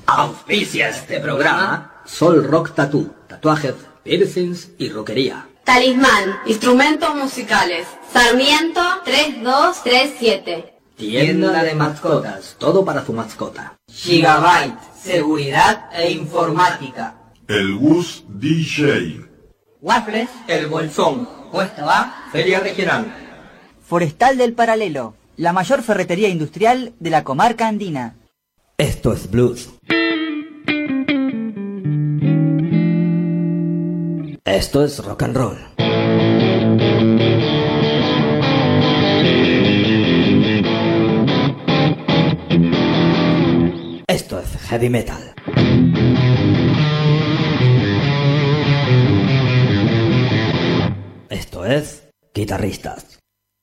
Auspicia este programa Sol Rock Tattoo, tatuajes, piercings y rockería. Talismán, instrumentos musicales, Sarmiento 3237. Tienda de mascotas, todo para su mascota. Gigabyte, seguridad e informática. El Gus DJ. Waffles, El Bolsón. Cuesta Va, Feria Regional. Forestal del Paralelo, la mayor ferretería industrial de la comarca andina. Esto es blues. Esto es rock and roll. Esto es heavy metal. Esto es guitarristas.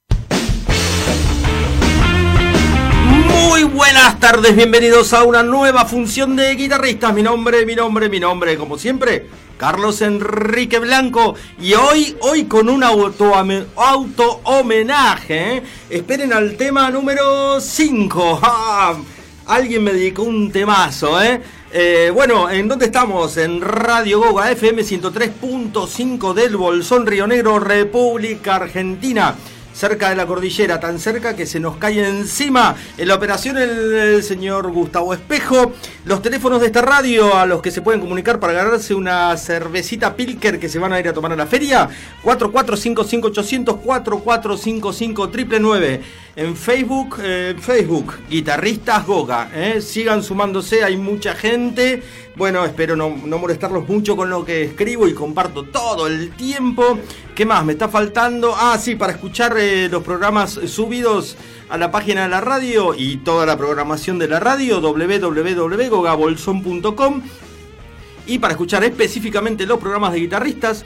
Muy buenas tardes, bienvenidos a una nueva función de guitarristas. Mi nombre, como siempre, Carlos Enrique Blanco. Y hoy con un auto homenaje. Esperen al tema número 5. Alguien me dedicó un temazo, bueno, ¿en dónde estamos? En Radio Goga, FM 103.5 del Bolsón, Río Negro, República Argentina. Cerca de la cordillera, tan cerca que se nos cae encima. En la operación el señor Gustavo Espejo. Los teléfonos de esta radio a los que se pueden comunicar para ganarse una cervecita Pilker que se van a ir a tomar a la feria. 4455-800, 4455-999. En Facebook, Guitarristas Goga. Sigan sumándose, hay mucha gente. Bueno, espero no molestarlos mucho con lo que escribo y comparto todo el tiempo. ¿Qué más me está faltando? Sí, para escuchar los programas subidos a la página de la radio y toda la programación de la radio, www.gogabolson.com. Y para escuchar específicamente los programas de guitarristas,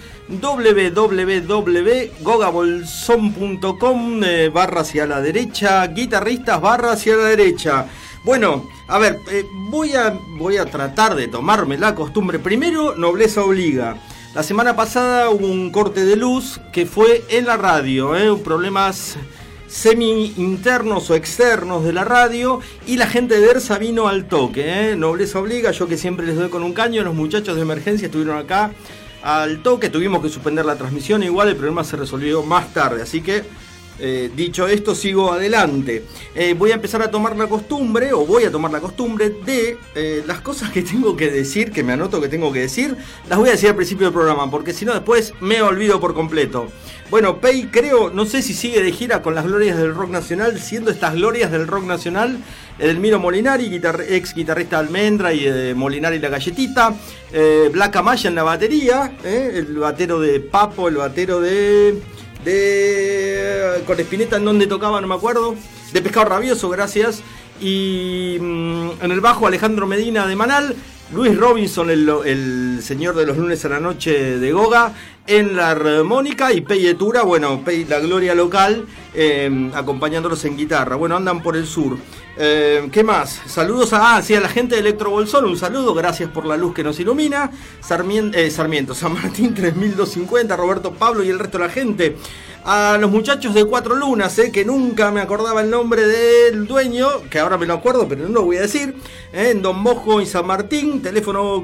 www.gogabolson.com barra hacia la derecha, guitarristas barra hacia la derecha. Bueno, a ver, voy a tratar de tomarme la costumbre. Primero, nobleza obliga. La semana pasada hubo un corte de luz que fue en la radio, problemas semi-internos o externos de la radio, y la gente de ERSA vino al toque, nobleza obliga. Yo que siempre les doy con un caño, los muchachos de emergencia estuvieron acá al toque. Tuvimos que suspender la transmisión, igual el problema se resolvió más tarde, así que dicho esto, sigo adelante. Voy a empezar a tomar la costumbre de las cosas que tengo que decir, que me anoto que tengo que decir, las voy a decir al principio del programa, porque si no después me olvido por completo. Bueno, Pei, no sé si sigue de gira con las glorias del rock nacional, siendo estas glorias del rock nacional Edelmiro Molinari, ex guitarrista de Almendra y de Molinari y la Galletita, Black Amaya en la batería, el batero de Papo, el batero de con Spinetta, en donde tocaba, no me acuerdo, de Pescado Rabioso, gracias. Y en el bajo Alejandro Medina de Manal, Luis Robinson, el señor de los lunes a la noche de Goga, en la armónica, y Pei Etura, Pei, la gloria local, acompañándolos en guitarra. Bueno, andan por el sur. ¿Qué más? Saludos a la gente de Electro Bolsón, un saludo, gracias por la luz que nos ilumina. Sarmiento, San Martín 3250, Roberto Pablo y el resto de la gente. A los muchachos de Cuatro Lunas, que nunca me acordaba el nombre del dueño, que ahora me lo acuerdo, pero no lo voy a decir, en Don Mojo y San Martín, teléfono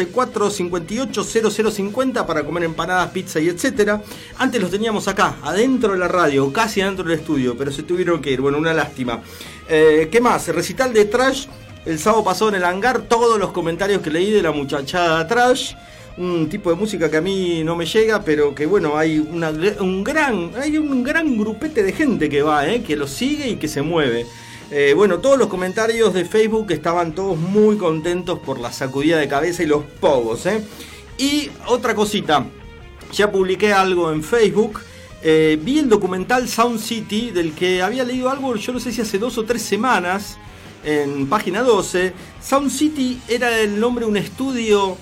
154580050 para comer empanadas, pizza y etcétera. Antes los teníamos acá, adentro de la radio, casi adentro del estudio, pero se tuvieron que ir, una lástima. ¿Qué más? Recital de Trash el sábado pasado en el hangar, todos los comentarios que leí de la muchachada Trash. Un tipo de música que a mí no me llega, pero que hay un gran grupete de gente que va, que lo sigue y que se mueve. Todos los comentarios de Facebook estaban todos muy contentos por la sacudida de cabeza y los pogos, Y otra cosita, ya publiqué algo en Facebook. Vi el documental Sound City, del que había leído algo, yo no sé si hace 2 o 3 semanas, en página 12. Sound City era el nombre de un estudio.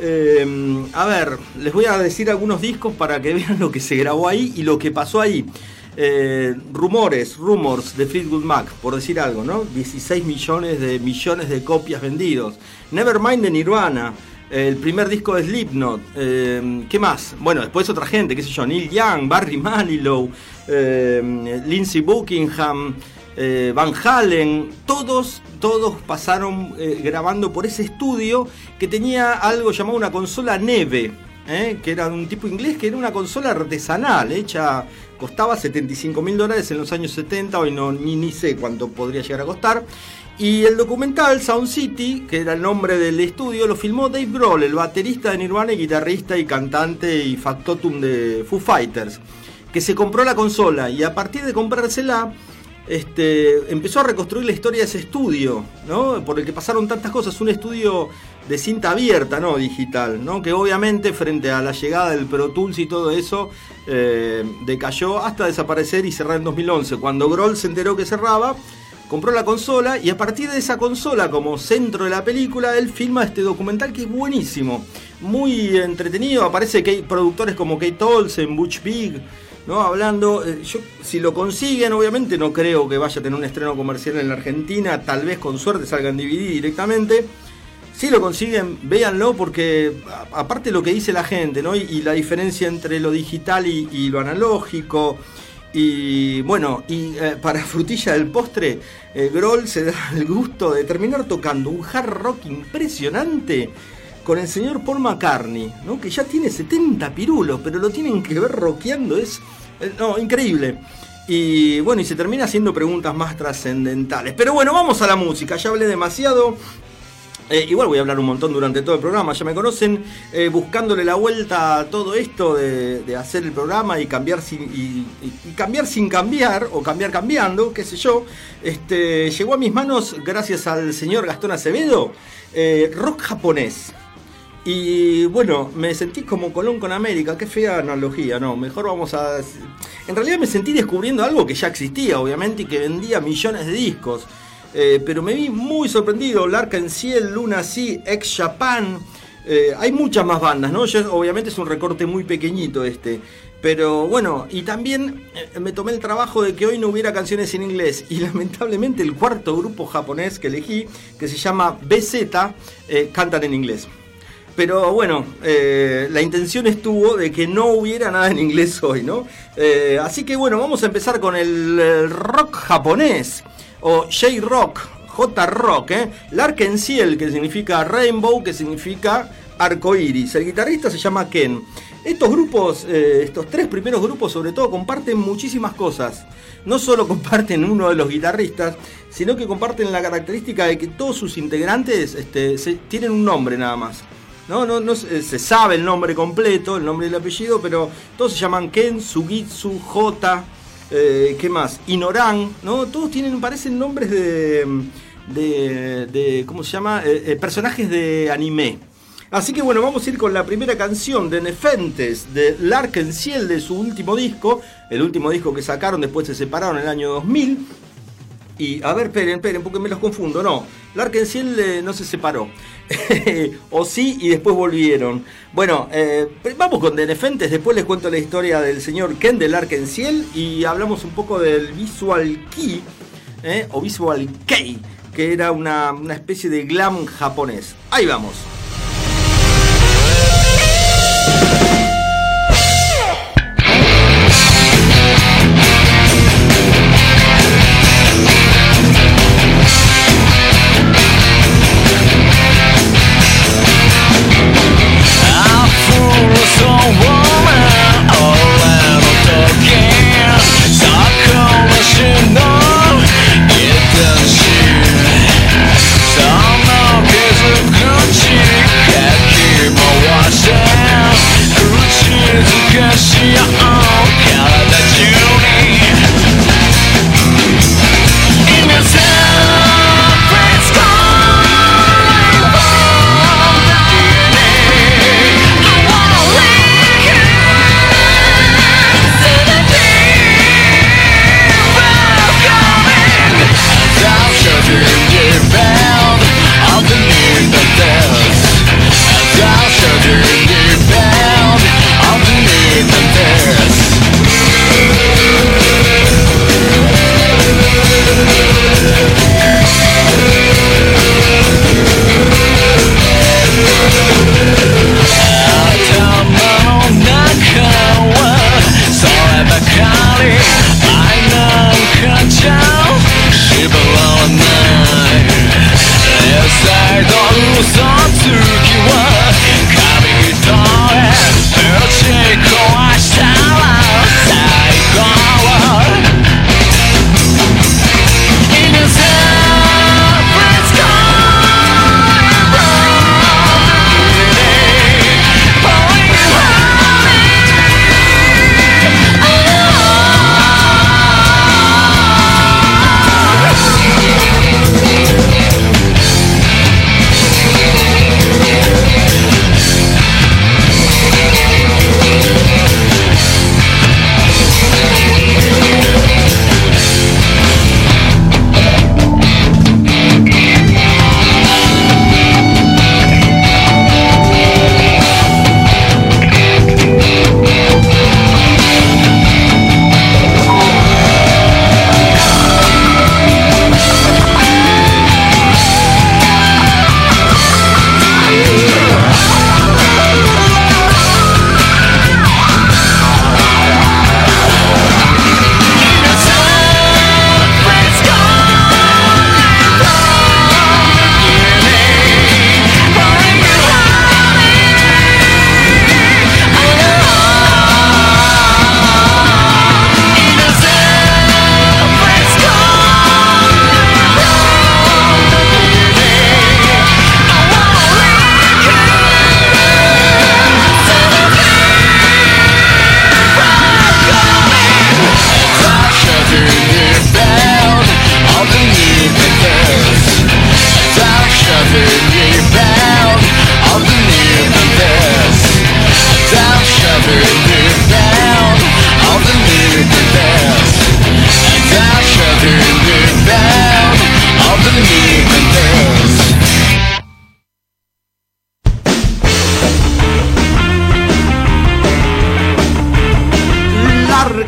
Les voy a decir algunos discos para que vean lo que se grabó ahí y lo que pasó ahí. Rumors de Fleetwood Mac, por decir algo, ¿no? 16 millones de copias vendidos. Nevermind de Nirvana, el primer disco de Slipknot. ¿Qué más? Después otra gente, qué sé yo, Neil Young, Barry Manilow, Lindsey Buckingham, Van Halen, todos pasaron grabando por ese estudio que tenía algo llamado una consola Neve, que era un tipo inglés, que era una consola artesanal, hecha, costaba $75.000 en los años 70, hoy no, ni sé cuánto podría llegar a costar. Y el documental Sound City, que era el nombre del estudio, lo filmó Dave Grohl, el baterista de Nirvana y guitarrista y cantante y factotum de Foo Fighters, que se compró la consola y a partir de comprársela empezó a reconstruir la historia de ese estudio, ¿no? Por el que pasaron tantas cosas, un estudio de cinta abierta, no digital, ¿no? Que obviamente frente a la llegada del Pro Tools y todo eso decayó hasta desaparecer y cerrar en 2011, cuando Grohl se enteró que cerraba. Compró la consola y a partir de esa consola, como centro de la película, él filma este documental que es buenísimo, muy entretenido. Aparece productores como Kate Olsen, Butch Vig, ¿no? Hablando. Yo, si lo consiguen, obviamente no creo que vaya a tener un estreno comercial en la Argentina, tal vez con suerte salga en DVD directamente. Si lo consiguen, véanlo, porque aparte lo que dice la gente, ¿no? Y la diferencia entre lo digital y lo analógico. Y bueno, para frutilla del postre, Grohl se da el gusto de terminar tocando un hard rock impresionante con el señor Paul McCartney, ¿no? Que ya tiene 70 pirulos, pero lo tienen que ver rockeando, es increíble. Y bueno, y se termina haciendo preguntas más trascendentales. Pero bueno, vamos a la música, ya hablé demasiado. Igual voy a hablar un montón durante todo el programa, ya me conocen, buscándole la vuelta a todo esto de hacer el programa y cambiar cambiar sin cambiar, o cambiar cambiando, qué sé yo. Llegó a mis manos, gracias al señor Gastón Acevedo, rock japonés. Y bueno, me sentí como Colón con América, qué fea analogía, no, mejor vamos a... En realidad me sentí descubriendo algo que ya existía, obviamente, y que vendía millones de discos. Pero me vi muy sorprendido. L'Arc-en-Ciel, Luna Sea, Ex Japan, hay muchas más bandas, ¿no? Obviamente es un recorte muy pequeñito pero bueno, y también me tomé el trabajo de que hoy no hubiera canciones en inglés, y lamentablemente el cuarto grupo japonés que elegí, que se llama BZ, cantan en inglés. Pero bueno, la intención estuvo de que no hubiera nada en inglés hoy, ¿no? Así que bueno, vamos a empezar con el rock japonés, o J-Rock, J-Rock, L'Arc-en-Ciel, que significa Rainbow, que significa arcoíris. El guitarrista se llama Ken. Estos grupos, estos tres primeros grupos sobre todo, comparten muchísimas cosas. No solo comparten uno de los guitarristas, sino que comparten la característica de que todos sus integrantes tienen un nombre nada más. No se sabe el nombre completo, el nombre y el apellido, pero todos se llaman Ken, Sugitsu, J... ¿qué más? Inoran, ¿no? Todos parecen nombres de ¿cómo se llama? Personajes de anime. Así que bueno, vamos a ir con la primera canción de Nefentes, de L'Arc-en-Ciel, de su último disco, el último disco que sacaron, después se separaron en el año 2000. Y, a ver, esperen, porque me los confundo, no. L'Arc-en-Ciel no se separó. O sí, y después volvieron. Bueno, vamos con The Nefentes, después les cuento la historia del señor Ken de L'Arc-en-Ciel y hablamos un poco del Visual Kei, o Visual Kei, que era una especie de glam japonés. Ahí vamos. Underneath the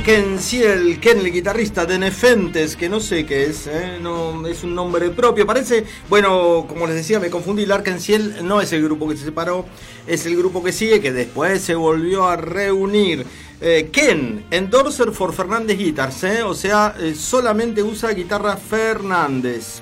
Larken Ciel, Ken, el guitarrista de Nefentes, que no sé qué es, no es un nombre propio, parece, bueno, como les decía, me confundí, Larken Ciel no es el grupo que se separó, es el grupo que sigue, que después se volvió a reunir. Ken, endorser for Fernández Guitars, o sea, solamente usa guitarra Fernández.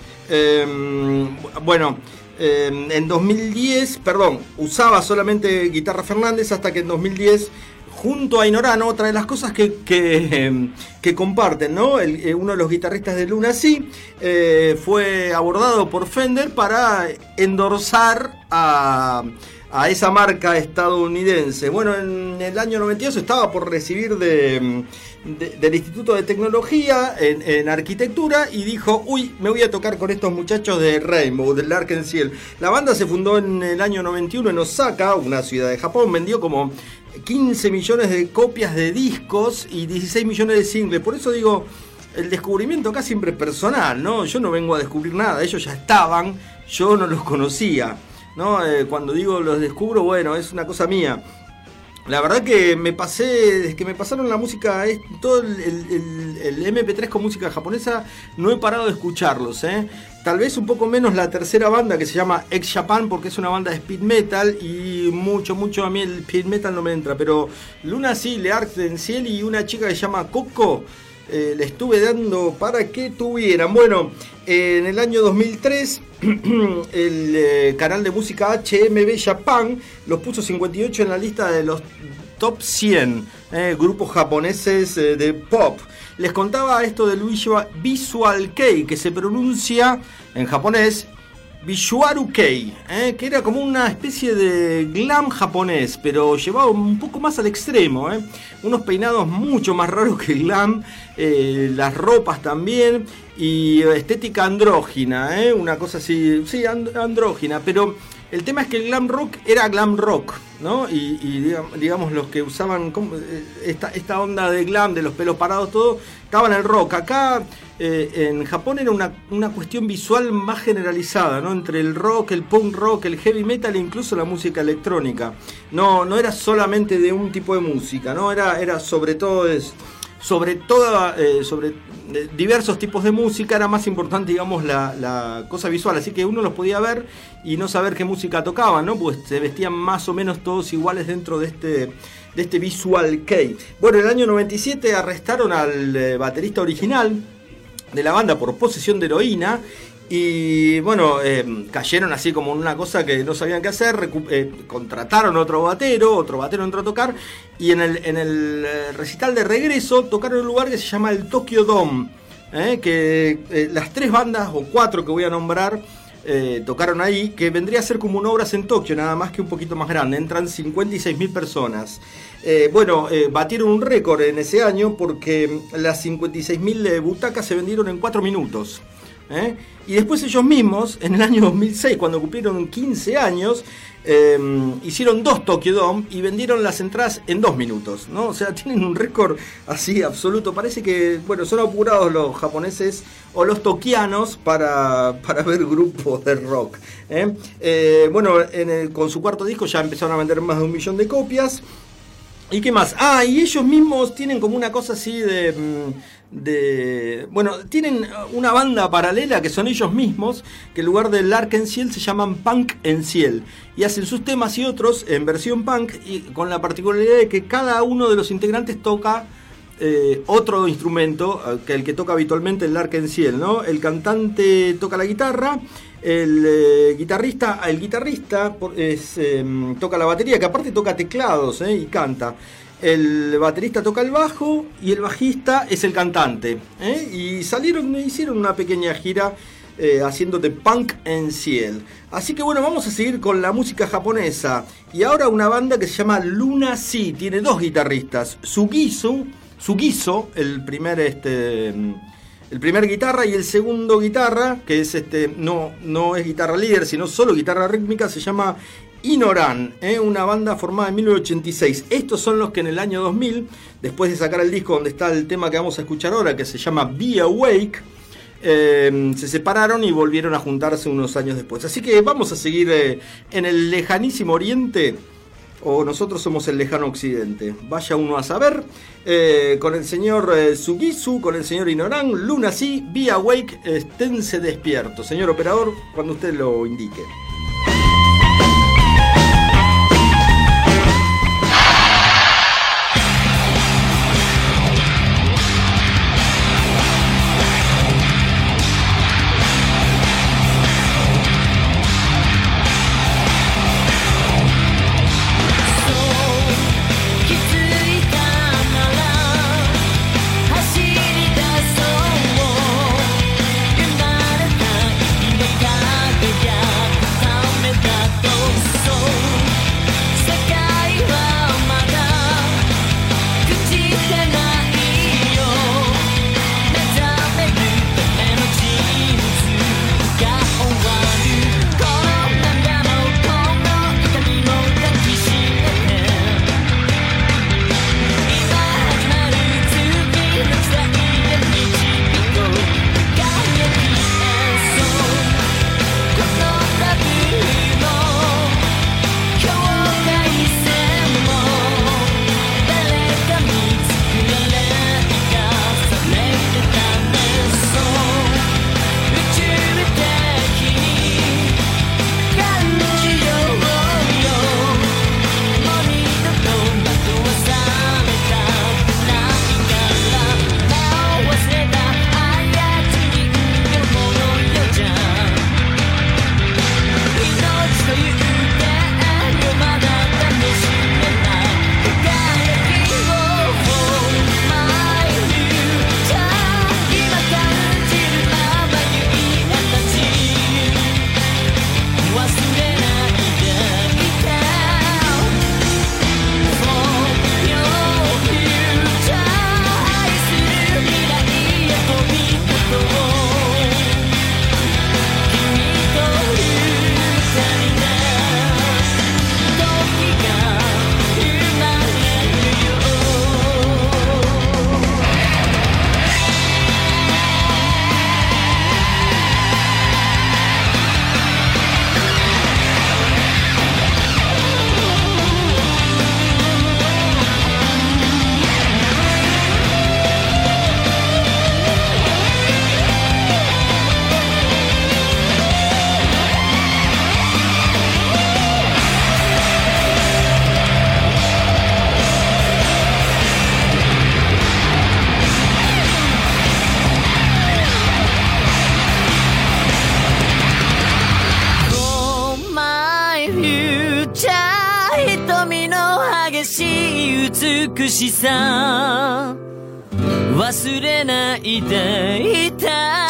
En 2010, usaba solamente guitarra Fernández hasta que en 2010, junto a Inorán, otra de las cosas que comparten, ¿no? Uno de los guitarristas de Luna sí, fue abordado por Fender para endorsar a esa marca estadounidense. Bueno, en el año 92 estaba por recibir del Instituto de Tecnología en Arquitectura y dijo, me voy a tocar con estos muchachos de Rainbow, del Larken Ciel. La banda se fundó en el año 91 en Osaka, una ciudad de Japón, vendió como 15 millones de copias de discos y 16 millones de singles. Por eso digo, el descubrimiento acá siempre es personal, ¿no? Yo no vengo a descubrir nada, ellos ya estaban, yo no los conocía, ¿no? Cuando digo los descubro, bueno, es una cosa mía. La verdad que desde que me pasaron la música, todo el MP3 con música japonesa, no he parado de escucharlos, Tal vez un poco menos la tercera banda, que se llama X Japan, porque es una banda de speed metal y mucho a mí el speed metal no me entra, pero Luna sí, Larken Ciel y una chica que se llama Coco, le estuve dando para que tuvieran. Bueno, en el año 2003 el canal de música HMV Japan los puso 58 en la lista de los top 100 grupos japoneses de pop. Les contaba esto del Visual Kei, que se pronuncia en japonés Visuaru Kei, que era como una especie de glam japonés, pero llevado un poco más al extremo, unos peinados mucho más raros que el glam, las ropas también, y estética andrógina, una cosa así, sí, andrógina, pero el tema es que el glam rock era glam rock, ¿no? Y digamos los que usaban esta onda de glam, de los pelos parados, todo, estaba en el rock. Acá en Japón era una cuestión visual más generalizada, ¿no? Entre el rock, el punk rock, el heavy metal e incluso la música electrónica. No era solamente de un tipo de música, ¿no? Era sobre diversos tipos de música, era más importante, digamos, la cosa visual, así que uno los podía ver y no saber qué música tocaban, ¿no? Pues se vestían más o menos todos iguales dentro de este Visual Kei. Bueno, en el año 97 arrestaron al baterista original de la banda por posesión de heroína. Y bueno, cayeron así como en una cosa que no sabían qué hacer, contrataron otro batero entró a tocar, y en el recital de regreso tocaron en un lugar que se llama el Tokyo Dome, que las 3 bandas o 4 que voy a nombrar tocaron ahí, que vendría a ser como un Obras en Tokio, nada más que un poquito más grande, entran 56.000 personas. Batieron un récord en ese año porque las 56.000 butacas se vendieron en 4 minutos. Y después ellos mismos, en el año 2006, cuando cumplieron 15 años, hicieron 2 Tokyo Dome y vendieron las entradas en 2 minutos, ¿no? O sea, tienen un récord así absoluto. Parece que, bueno, son apurados los japoneses o los tokianos para ver grupos de rock. Bueno, con su cuarto disco ya empezaron a vender más de 1 millón de copias. ¿Y qué más? Y ellos mismos tienen como una cosa así bueno, tienen una banda paralela que son ellos mismos, que en lugar de Larken Ciel se llaman Punk en Ciel, y hacen sus temas y otros en versión punk, y con la particularidad de que cada uno de los integrantes toca otro instrumento que el que toca habitualmente el Larken Ciel, ¿no? El cantante toca la guitarra, el guitarrista toca la batería, que aparte toca teclados y canta. El baterista toca el bajo y el bajista es el cantante. Y hicieron una pequeña gira haciendo de Punk en Ciel. Así que bueno, vamos a seguir con la música japonesa. Y ahora una banda que se llama Luna Sea. Tiene 2 guitarristas. Sugizo, el primer guitarra, y el segundo guitarra, que es no es guitarra líder, sino solo guitarra rítmica, se llama Inorán, una banda formada en 1986. Estos son los que en el año 2000, después de sacar el disco donde está el tema que vamos a escuchar ahora, que se llama Be Awake, se separaron y volvieron a juntarse unos años después. Así que vamos a seguir en el lejanísimo oriente o nosotros somos el lejano occidente. Vaya uno a saber. Con el señor Sugizu, con el señor Inorán, Luna sí, Be Awake, esténse despiertos. Señor operador, cuando usted lo indique. 美しさ忘れないでいた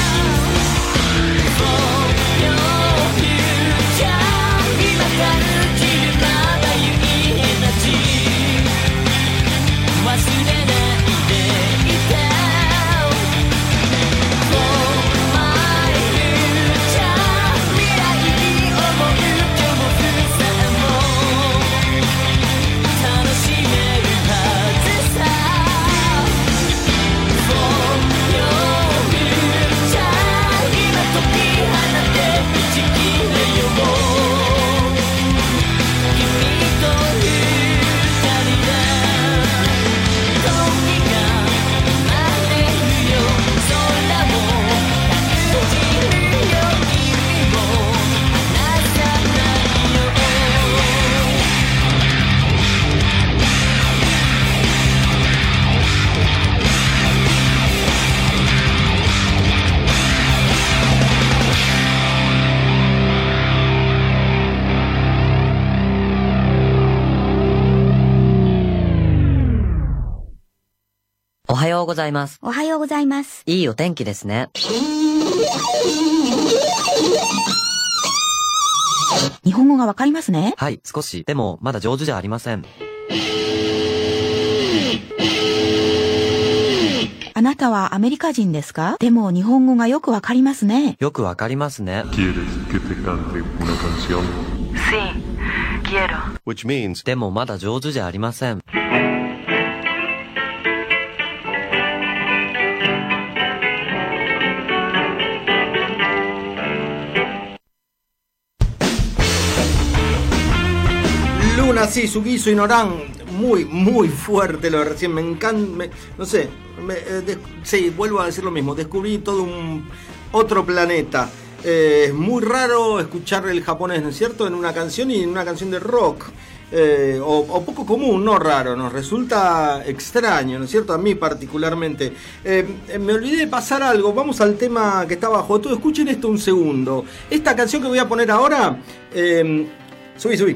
おはようございます。 おはようございます。 いいお天気ですね。 日本語がわかりますね。 はい、少し。でも、まだ上手じゃありません。 あなたはアメリカ人ですか？でも日本語がよくわかりますね。 よくわかりますね。 ¿Quieres que te cante una canción? Sí, quiero. Which means... でもまだ上手じゃありません。 Luna, sí, Sugizo y Noran, muy fuerte lo de recién, me encanta, no sé, sí, vuelvo a decir lo mismo, descubrí todo otro planeta. Es muy raro escuchar el japonés, ¿no es cierto?, en una canción y en una canción de rock. O poco común, no raro, nos resulta extraño, ¿no es cierto? A mí particularmente. Me olvidé de pasar algo, vamos al tema que está abajo. Todos escuchen esto un segundo. Esta canción que voy a poner ahora, subí.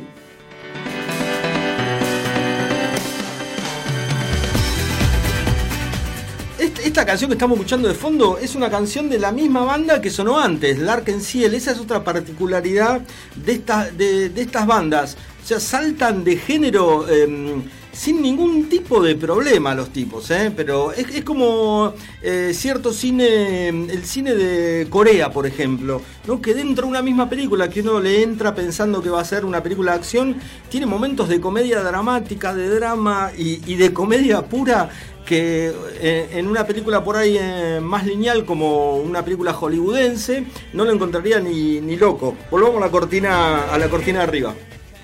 Esta canción que estamos escuchando de fondo es una canción de la misma banda que sonó antes, L'Arc-en-Ciel. Esa es otra particularidad de estas bandas. O sea, saltan de género sin ningún tipo de problema los tipos, pero es como cierto cine, el cine de Corea, por ejemplo, ¿no? Que dentro de una misma película que uno le entra pensando que va a ser una película de acción, tiene momentos de comedia dramática, de drama y de comedia pura, que en una película por ahí más lineal como una película hollywoodense no lo encontraría ni loco. Volvamos a la cortina de arriba.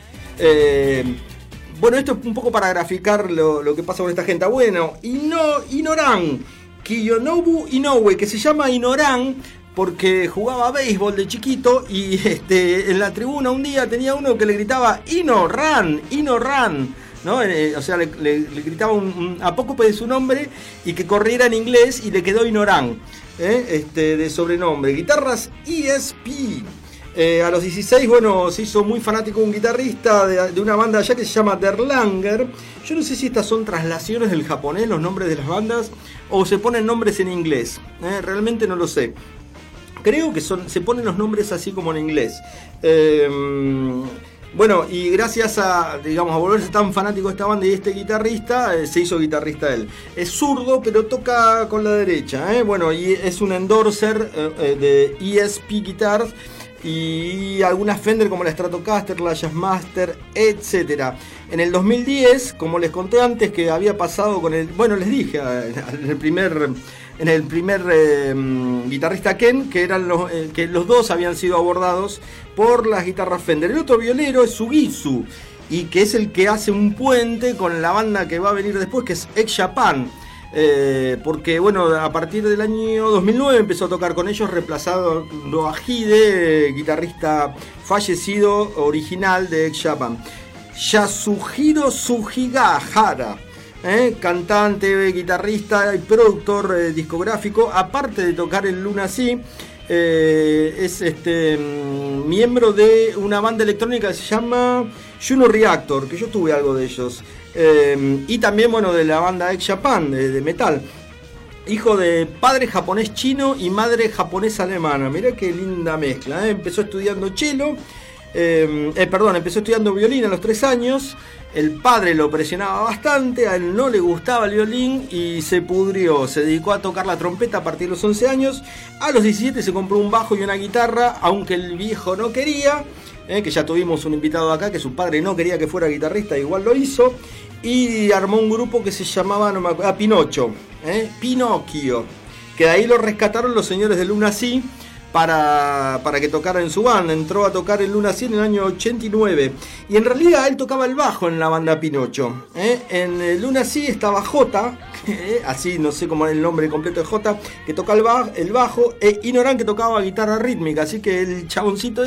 Bueno, esto es un poco para graficar lo que pasa con esta gente. Bueno, Inoran Kiyonobu Inoue, que se llama Inoran porque jugaba béisbol de chiquito y en la tribuna un día tenía uno que le gritaba Inoran, ¿no? O sea, le gritaba a poco de su nombre y que corriera en inglés y le quedó Inoran, de sobrenombre. Guitarras ESP. A los 16, bueno, se hizo muy fanático un guitarrista de una banda allá que se llama Der Langer. Yo no sé si estas son traslaciones del japonés, los nombres de las bandas, o se ponen nombres en inglés. Realmente no lo sé. Creo que se ponen los nombres así como en inglés. Bueno, y gracias a volverse tan fanático de esta banda y este guitarrista, se hizo guitarrista él. Es zurdo, pero toca con la derecha. Bueno, y es un endorser de ESP Guitars y algunas Fender como la Stratocaster, la Jazzmaster, etc. En el 2010, como les conté antes que había pasado con les dije en el primer guitarrista Ken, que eran que los dos habían sido abordados por las guitarras Fender. El otro violero es Sugizu, y que es el que hace un puente con la banda que va a venir después, que es X Japan. Porque bueno, a partir del año 2009 empezó a tocar con ellos, reemplazado a Hide, guitarrista fallecido original de X Japan. Yasuhiro Sugihara, cantante, guitarrista y productor discográfico, aparte de tocar en Luna Sea, es miembro de una banda electrónica que se llama Juno Reactor, que yo tuve algo de ellos. Y también, bueno, de la banda X Japan, de metal. Hijo de padre japonés chino y madre japonesa alemana. Mirá qué linda mezcla, Empezó estudiando empezó estudiando violín a los 3 años. El padre lo presionaba bastante, a él no le gustaba el violín y se pudrió. Se dedicó a tocar la trompeta a partir de los 11 años. A los 17 se compró un bajo y una guitarra, aunque el viejo no quería. Que ya tuvimos un invitado acá que su padre no quería que fuera guitarrista, igual lo hizo. Y armó un grupo que se llamaba, Pinocchio, Pinocchio, que de ahí lo rescataron los señores de Luna Sea para que tocara en su banda. Entró a tocar en Luna Sea en el año 89 y en realidad él tocaba el bajo en la banda Pinocchio. En Luna Sea estaba J, así no sé cómo es el nombre completo de J, que toca el bajo, e Inoran, que tocaba guitarra rítmica. Así que el chaboncito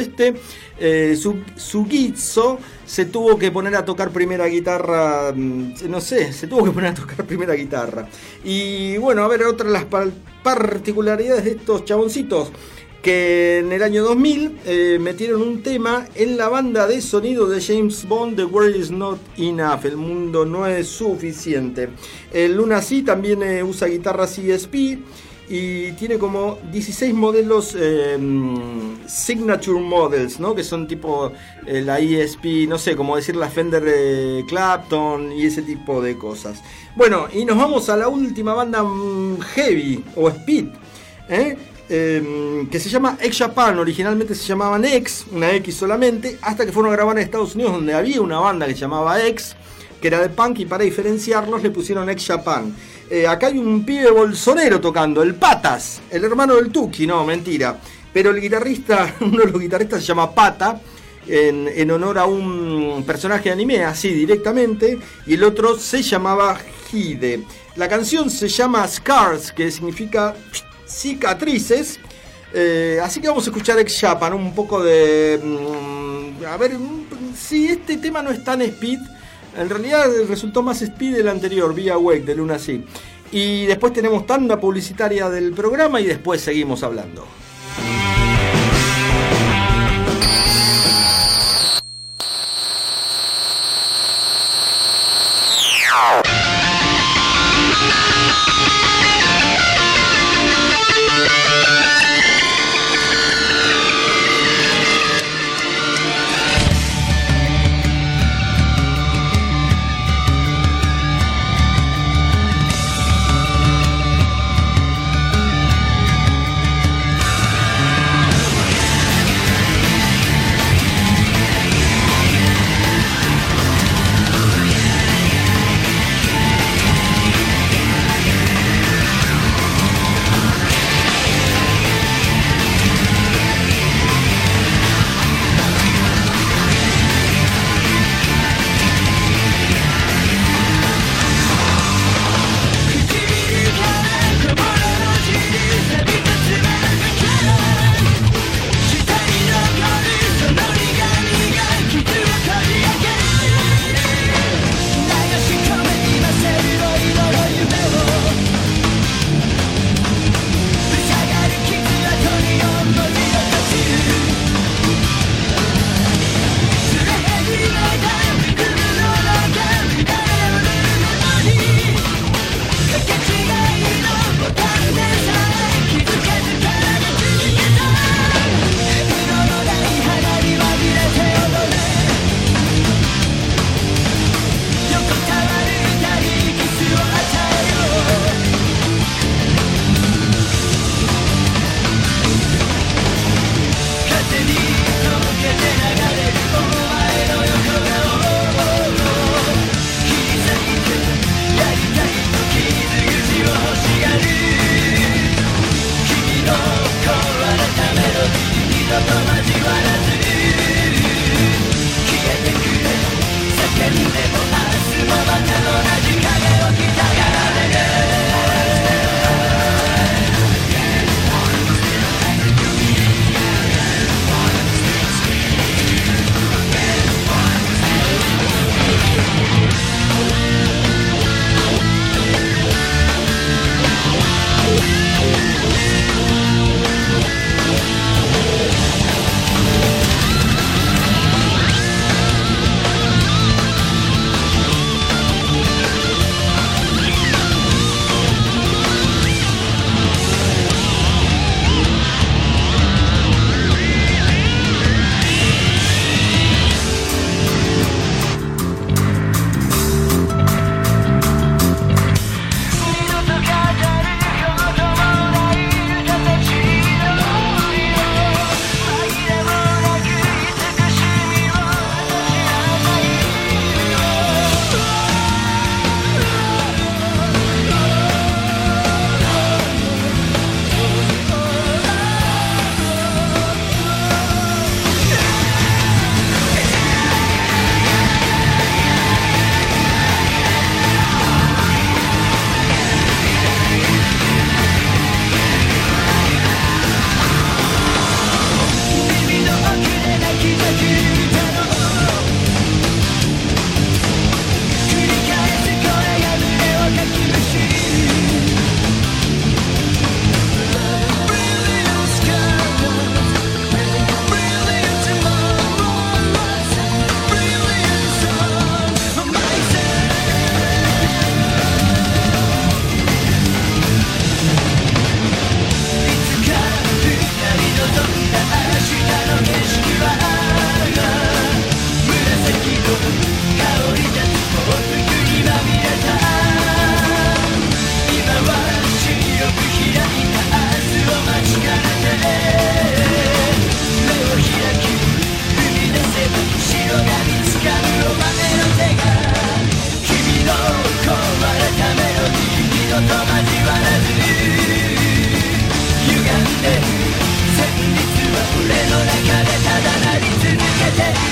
Sugizo, se tuvo que poner a tocar primera guitarra, Y bueno, a ver, otra de las particularidades de estos chaboncitos, que en el año 2000 metieron un tema en la banda de sonido de James Bond, The World Is Not Enough, el mundo no es suficiente. El Luna Sea también usa guitarras ESP y tiene como 16 modelos Signature Models, ¿no? Que son tipo la ESP, no sé, como decir la Fender Clapton y ese tipo de cosas. Bueno, y nos vamos a la última banda heavy o speed, que se llama X Japan. Originalmente se llamaban X, una X solamente, hasta que fueron a grabar en Estados Unidos, donde había una banda que se llamaba X, que era de punk, y para diferenciarlos le pusieron X Japan. Acá hay un pibe bolsonero tocando, el Patas, el hermano del Tuki, no, mentira. Pero el guitarrista, uno de los guitarristas se llama Pata, en honor a un personaje de anime, así directamente, y el otro se llamaba Hide. La canción se llama Scars, que significa cicatrices. Así que vamos a escuchar Ex Japan, un poco de... a ver, si este tema no es tan speed, en realidad resultó más speed el anterior, Be Awake, de Luna Sea. Y después tenemos tanda publicitaria del programa y después seguimos hablando.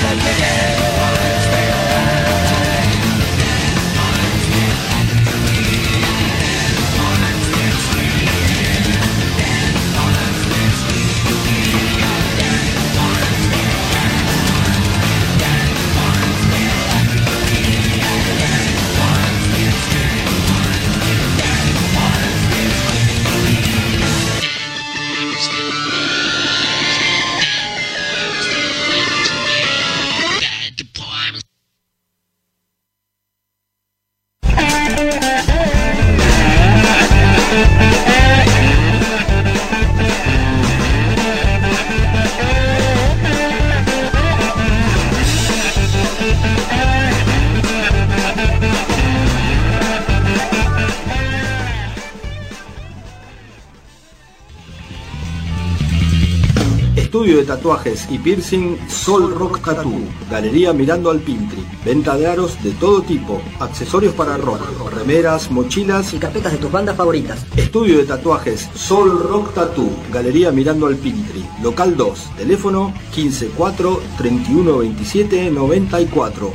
Estudio de tatuajes y piercing Sol Rock Tattoo. Galería mirando al Piltri. Venta de aros de todo tipo. Accesorios para rock. Remeras, mochilas y carpetas de tus bandas favoritas. Estudio de tatuajes Sol Rock Tattoo. Galería mirando al Piltri. Local 2. Teléfono 154 3127 94.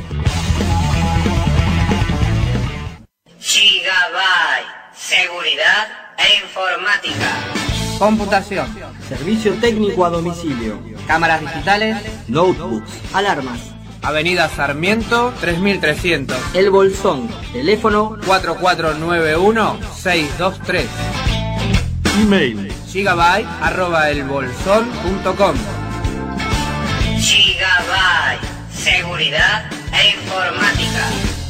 Gigabyte. Seguridad e informática. Computación. Servicio técnico a domicilio. Cámaras digitales. Notebooks. Alarmas. Avenida Sarmiento 3300. El Bolsón. Teléfono 4491-623. Email. gigabyte@elbolsón.com. Gigabyte. Seguridad e informática.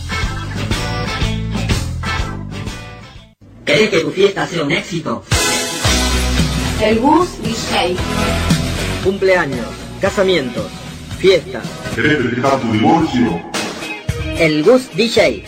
¿Querés que tu fiesta sea un éxito? El Gus DJ. Cumpleaños, casamientos, fiestas. ¿Querés festejar tu divorcio? El Gus DJ.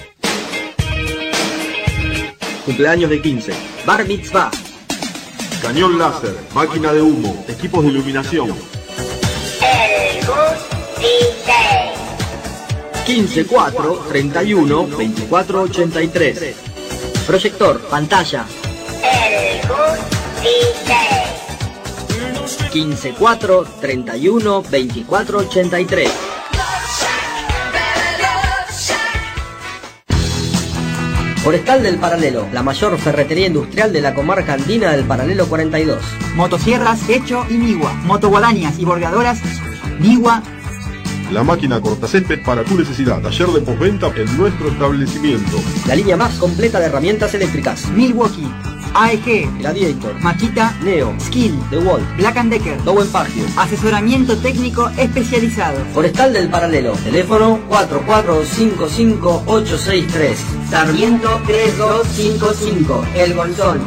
Cumpleaños de 15. Bar mitzvah. Cañón láser, máquina de humo, equipos de iluminación. El Gus DJ. 15 4 31 24 83. Proyector, pantalla. El Gus DJ. 15 4 31 24 83. Forestal del Paralelo, la mayor ferretería industrial de la comarca andina del Paralelo 42. Motosierras Hecho y Nigua. Motoguadañas y bordeadoras Nigua. La máquina cortacésped para tu necesidad. Taller de postventa en nuestro establecimiento. La línea más completa de herramientas eléctricas. Milwaukee. AEG. Gladiator. Makita. Neo. Skill. DeWalt. Black & Decker. Dowen Pagio. Asesoramiento técnico especializado. Forestal del Paralelo. Teléfono 4455863. Sarmiento 3255. El Bolsón.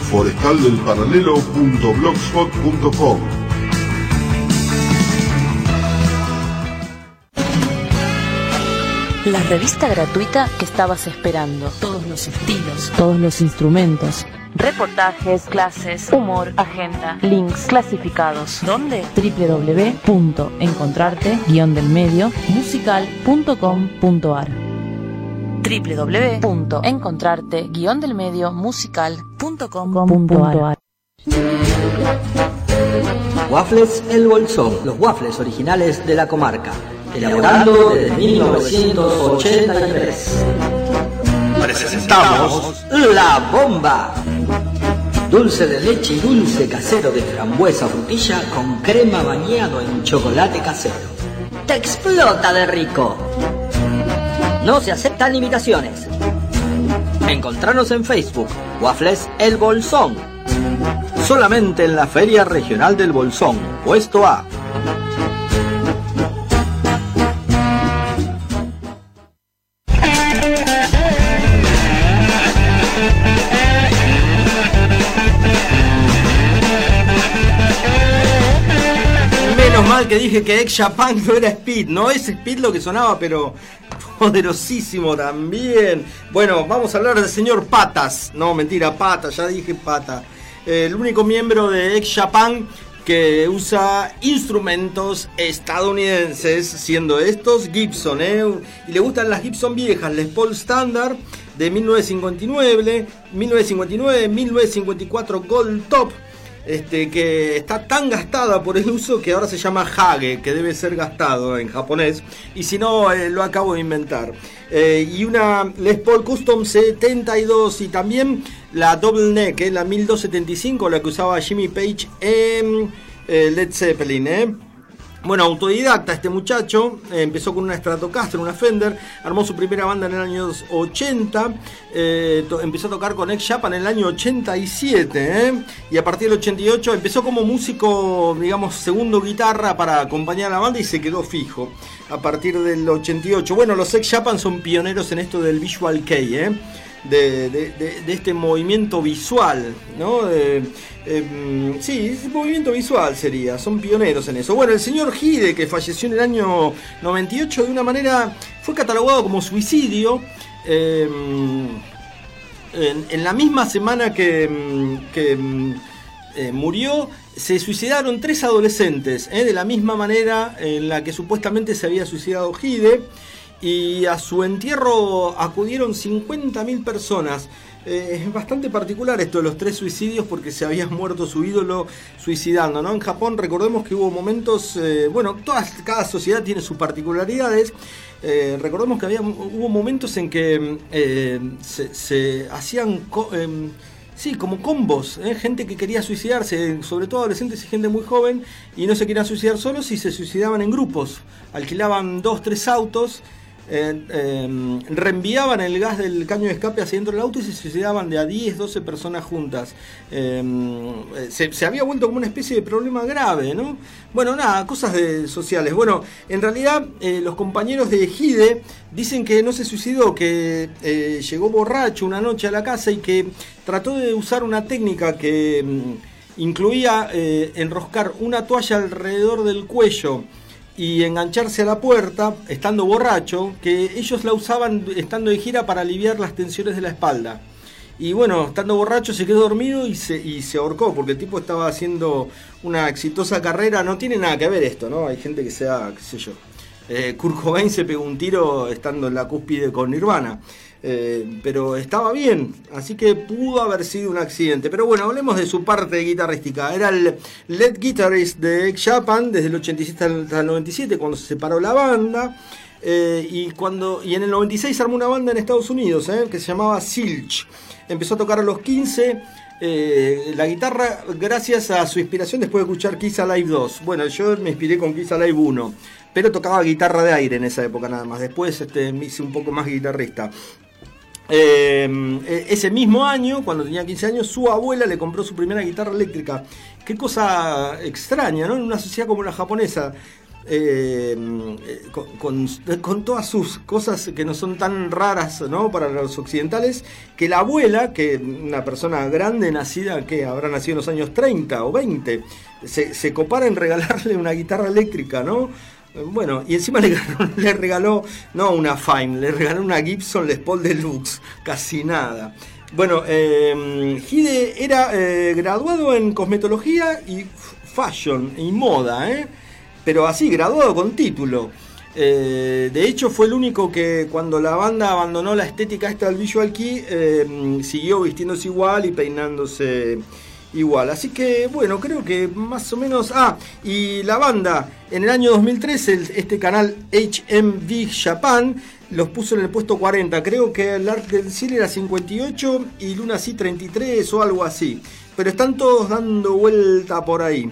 Forestaldelparalelo.blogspot.com. La revista gratuita que estabas esperando. Todos los estilos, todos los instrumentos. Reportajes, clases, humor, agenda, links, clasificados. ¿Dónde? www.encontrarte-delmedio-musical.com.ar www.encontrarte-delmedio-musical.com.ar Waffles El Bolsón. Los waffles originales de la comarca. Elaborando desde 1983. Presentamos La Bomba. Dulce de leche y dulce casero de frambuesa frutilla con crema bañado en chocolate casero. Te explota de rico. No se aceptan imitaciones. Encontranos en Facebook, Waffles El Bolsón. solamente en la Feria Regional del Bolsón, puesto A. Menos mal que dije que Ex Japan no era Speed, no es Speed lo que sonaba, pero poderosísimo también. Bueno, vamos a hablar del señor Patas. No, mentira, Pata, ya dije Pata. El único miembro de Ex Japan que usa instrumentos estadounidenses, siendo estos Gibson, y le gustan las Gibson viejas, Les Paul Standard de 1959, 1954 Gold Top, que está tan gastada por el uso que ahora se llama Hage, que debe ser gastado en japonés, y si no, lo acabo de inventar. Y una Les Paul Custom 72, y también la Double Neck, la 1275, la que usaba Jimmy Page en Led Zeppelin. Bueno, autodidacta este muchacho, empezó con una Stratocaster, una Fender, armó su primera banda en el año 80, empezó a tocar con Ex Japan en el año 87, y a partir del 88 empezó como músico, digamos, segundo guitarra para acompañar a la banda y se quedó fijo a partir del 88. Bueno, los Ex Japan son pioneros en esto del Visual Kei, de este movimiento visual, ¿no? Sí, movimiento visual sería, son pioneros en eso. Bueno, el señor Hide, que falleció en el año 98 de una manera, fue catalogado como suicidio en la misma semana que murió. Se suicidaron 3 adolescentes, de la misma manera en la que supuestamente se había suicidado Hide. Y a su entierro acudieron 50.000 personas. Es bastante particular esto de los 3 suicidios porque se había muerto su ídolo suicidando, ¿no? En Japón recordemos que hubo momentos, cada sociedad tiene sus particularidades. Recordemos que hubo momentos en que se hacían como combos, gente que quería suicidarse, sobre todo adolescentes y gente muy joven, y no se querían suicidar solos y se suicidaban en grupos. Alquilaban 2-3 autos, reenviaban el gas del caño de escape hacia dentro del auto y se suicidaban de a 10-12 personas juntas. Se había vuelto como una especie de problema grave, ¿no? Bueno, nada, cosas sociales. Bueno, en realidad los compañeros de Hide dicen que no se suicidó, que llegó borracho una noche a la casa y que trató de usar una técnica que incluía enroscar una toalla alrededor del cuello y engancharse a la puerta estando borracho, que ellos la usaban estando de gira para aliviar las tensiones de la espalda. Y bueno, estando borracho se quedó dormido y se ahorcó, porque el tipo estaba haciendo una exitosa carrera. No tiene nada que ver esto, ¿no? Hay gente que sea, qué sé yo, Kurt Cobain se pegó un tiro estando en la cúspide con Nirvana. Pero estaba bien, así que pudo haber sido un accidente. Pero bueno, hablemos de su parte guitarrística. Era el lead guitarist de Ex Japan desde el 87 hasta el 97, cuando se separó la banda. Y en el 96 armó una banda en Estados Unidos, que se llamaba Zilch. Empezó a tocar a los 15 la guitarra gracias a su inspiración después de escuchar Kiss Alive 2. Bueno, yo me inspiré con Kiss Alive 1, pero tocaba guitarra de aire en esa época nada más. Después me hice un poco más guitarrista. Ese mismo año, cuando tenía 15 años, su abuela le compró su primera guitarra eléctrica. Qué cosa extraña, ¿no? En una sociedad como la japonesa, con todas sus cosas que no son tan raras, ¿no?, para los occidentales, que la abuela, que una persona grande, nacida, que habrá nacido en los años 30 o 20, se copara en regalarle una guitarra eléctrica, ¿no? Bueno, y encima le regaló, no una Fine, le regaló una Gibson Les Paul Deluxe, casi nada. Bueno, Hide era graduado en cosmetología y fashion y moda, pero así, graduado con título. De hecho, fue el único que cuando la banda abandonó la estética esta del Visual Kei, siguió vistiéndose igual y peinándose igual. Así que bueno, creo que más o menos. Y la banda en el año 2003, este canal HMV Japan los puso en el puesto 40. Creo que el Arc del Cielo era 58 y Luna Sea 33 o algo así, pero están todos dando vuelta por ahí.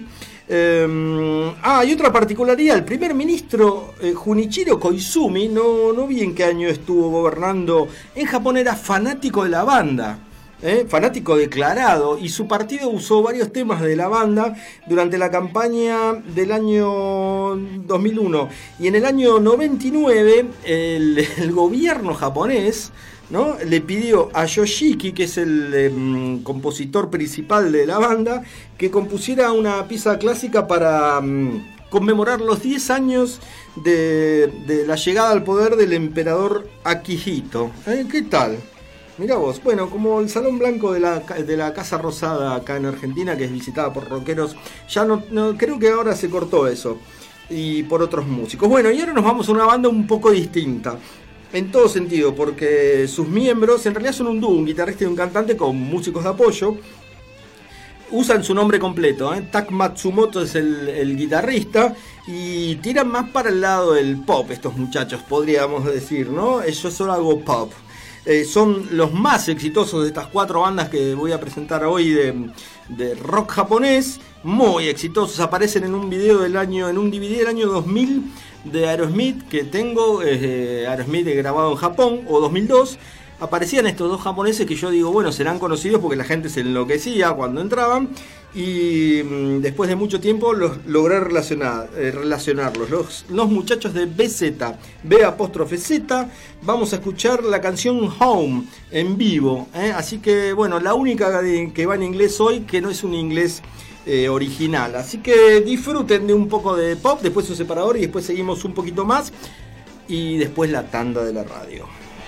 Y otra particularidad: el primer ministro Junichiro Koizumi, no vi en qué año estuvo gobernando en Japón, era fanático de la banda. Fanático declarado, y su partido usó varios temas de la banda durante la campaña del año 2001. Y en el año 99 el gobierno japonés, ¿no?, le pidió a Yoshiki, que es el compositor principal de la banda, que compusiera una pieza clásica para conmemorar los 10 años de la llegada al poder del emperador Akihito. ¿Qué tal? Mirá vos, bueno, como el Salón Blanco de la Casa Rosada acá en Argentina, que es visitada por rockeros, ya no creo que ahora se cortó eso, y por otros músicos. Bueno, y ahora nos vamos a una banda un poco distinta, en todo sentido, porque sus miembros en realidad son un dúo, un guitarrista y un cantante con músicos de apoyo. usan su nombre completo, Tak Matsumoto es el guitarrista, y tiran más para el lado del pop estos muchachos, podríamos decir, ¿no? Yo solo hago pop. Son los más exitosos de estas 4 bandas que voy a presentar hoy de rock japonés, muy exitosos. Aparecen en un video del año, en un DVD del año 2000 de Aerosmith que tengo, Aerosmith grabado en Japón, o 2002. Aparecían estos 2 japoneses que yo digo, bueno, serán conocidos porque la gente se enloquecía cuando entraban, y después de mucho tiempo los logré relacionarlos. Los muchachos de BZ, B''Z. Vamos a escuchar la canción Home en vivo, así que bueno, la única que va en inglés hoy, que no es un inglés original, así que disfruten de un poco de pop, después su separador y después seguimos un poquito más y después la tanda de la radio.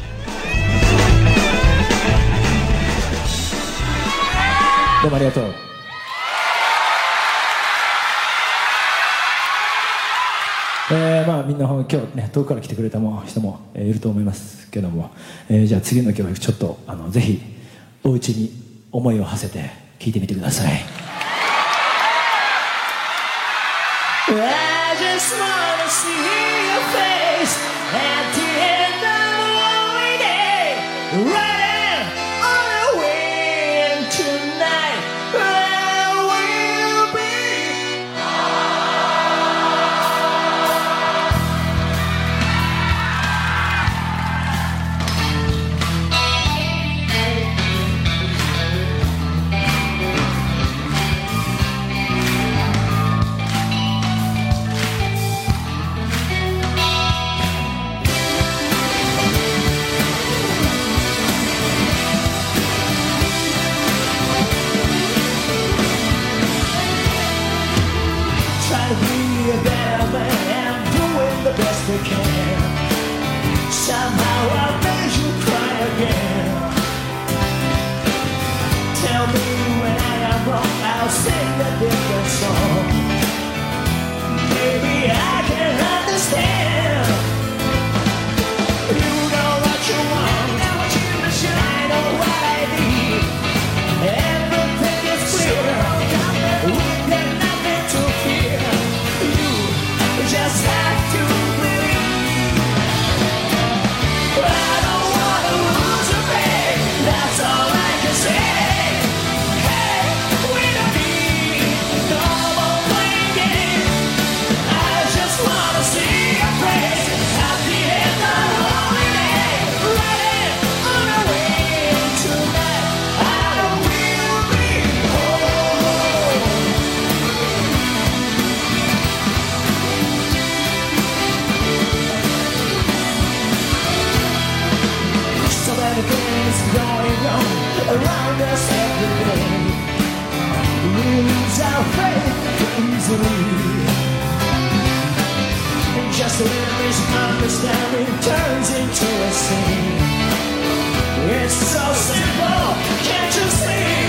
どうもありがとう。まあみんな今日ね遠くから来てくれた人もいると思いますけども、じゃあ次の曲ちょっとぜひお家に思いを馳せて聴いてみてください。I just wanna see your face at the end of the lonely day, running on a wind tonight. Where will be? I can. Somehow I made you cry again. Tell me when I am wrong, I'll sing a different song. Maybe I can understand. You know what you want, I want you to shine on what I need. Everything is clear, we've got nothing to fear. You just have to around us every day. We lose our faith easily. And just a little misunderstanding turns into a sin. It's so simple, can't you see?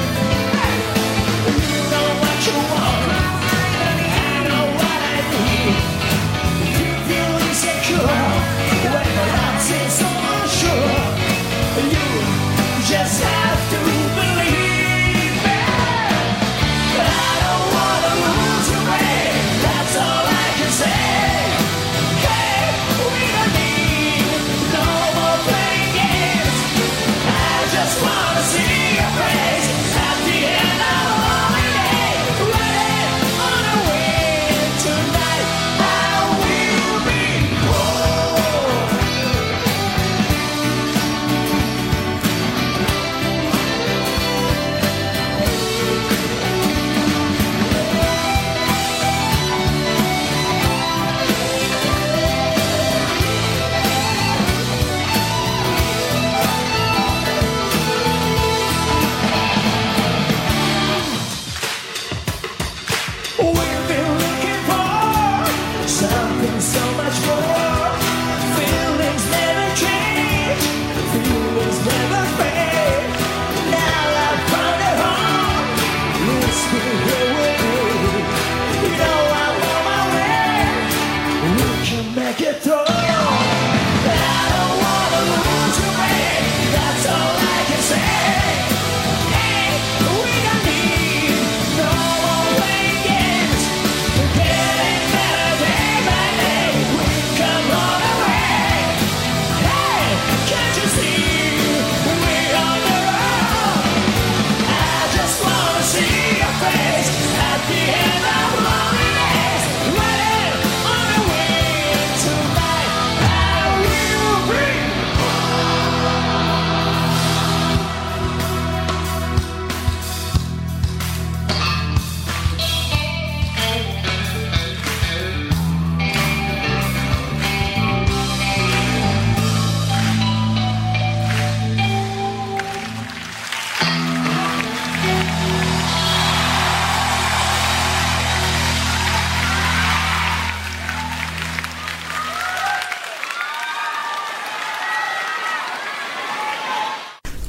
You know what you want, I know what I need. If you feel insecure, when the love seems so unsure, you just have to believe me. I don't wanna lose your way, that's all I can say. Hey, we don't need no more playing games. I just wanna see your face.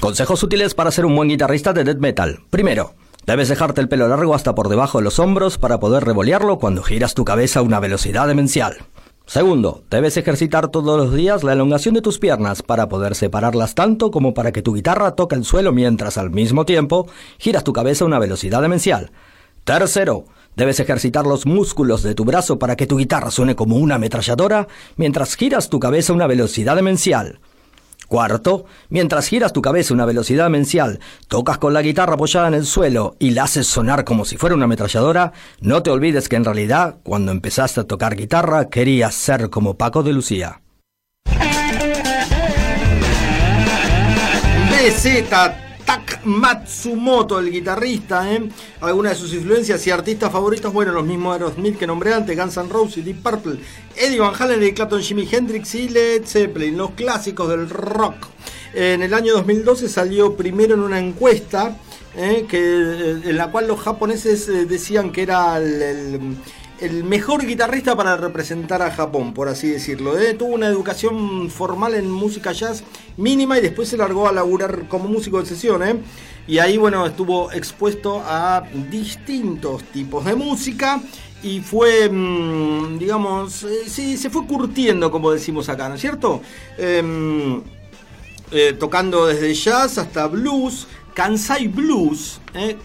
Consejos útiles para ser un buen guitarrista de death metal. Primero, debes dejarte el pelo largo hasta por debajo de los hombros para poder revolearlo cuando giras tu cabeza a una velocidad demencial. Segundo, debes ejercitar todos los días la elongación de tus piernas para poder separarlas tanto como para que tu guitarra toque el suelo mientras al mismo tiempo giras tu cabeza a una velocidad demencial. Tercero, debes ejercitar los músculos de tu brazo para que tu guitarra suene como una ametralladora mientras giras tu cabeza a una velocidad demencial. Cuarto, mientras giras tu cabeza a una velocidad demencial, tocas con la guitarra apoyada en el suelo y la haces sonar como si fuera una ametralladora, no te olvides que en realidad, cuando empezaste a tocar guitarra, querías ser como Paco de Lucía. BZ Tak Matsumoto, el guitarrista, algunas de sus influencias y artistas favoritos, bueno, los mismos Aerosmith que nombré antes, Guns N' Roses, Deep Purple, Eddie Van Halen, Eric Clapton, Jimi Hendrix y Led Zeppelin, los clásicos del rock. En el año 2012 salió primero en una encuesta en la cual los japoneses decían que era el mejor guitarrista para representar a Japón, por así decirlo. Tuvo una educación formal en música jazz mínima y después se largó a laburar como músico de sesión. Y ahí, bueno, estuvo expuesto a distintos tipos de música y fue, digamos, sí, se fue curtiendo, como decimos acá, ¿no es cierto? Tocando desde jazz hasta blues, Kansai Blues,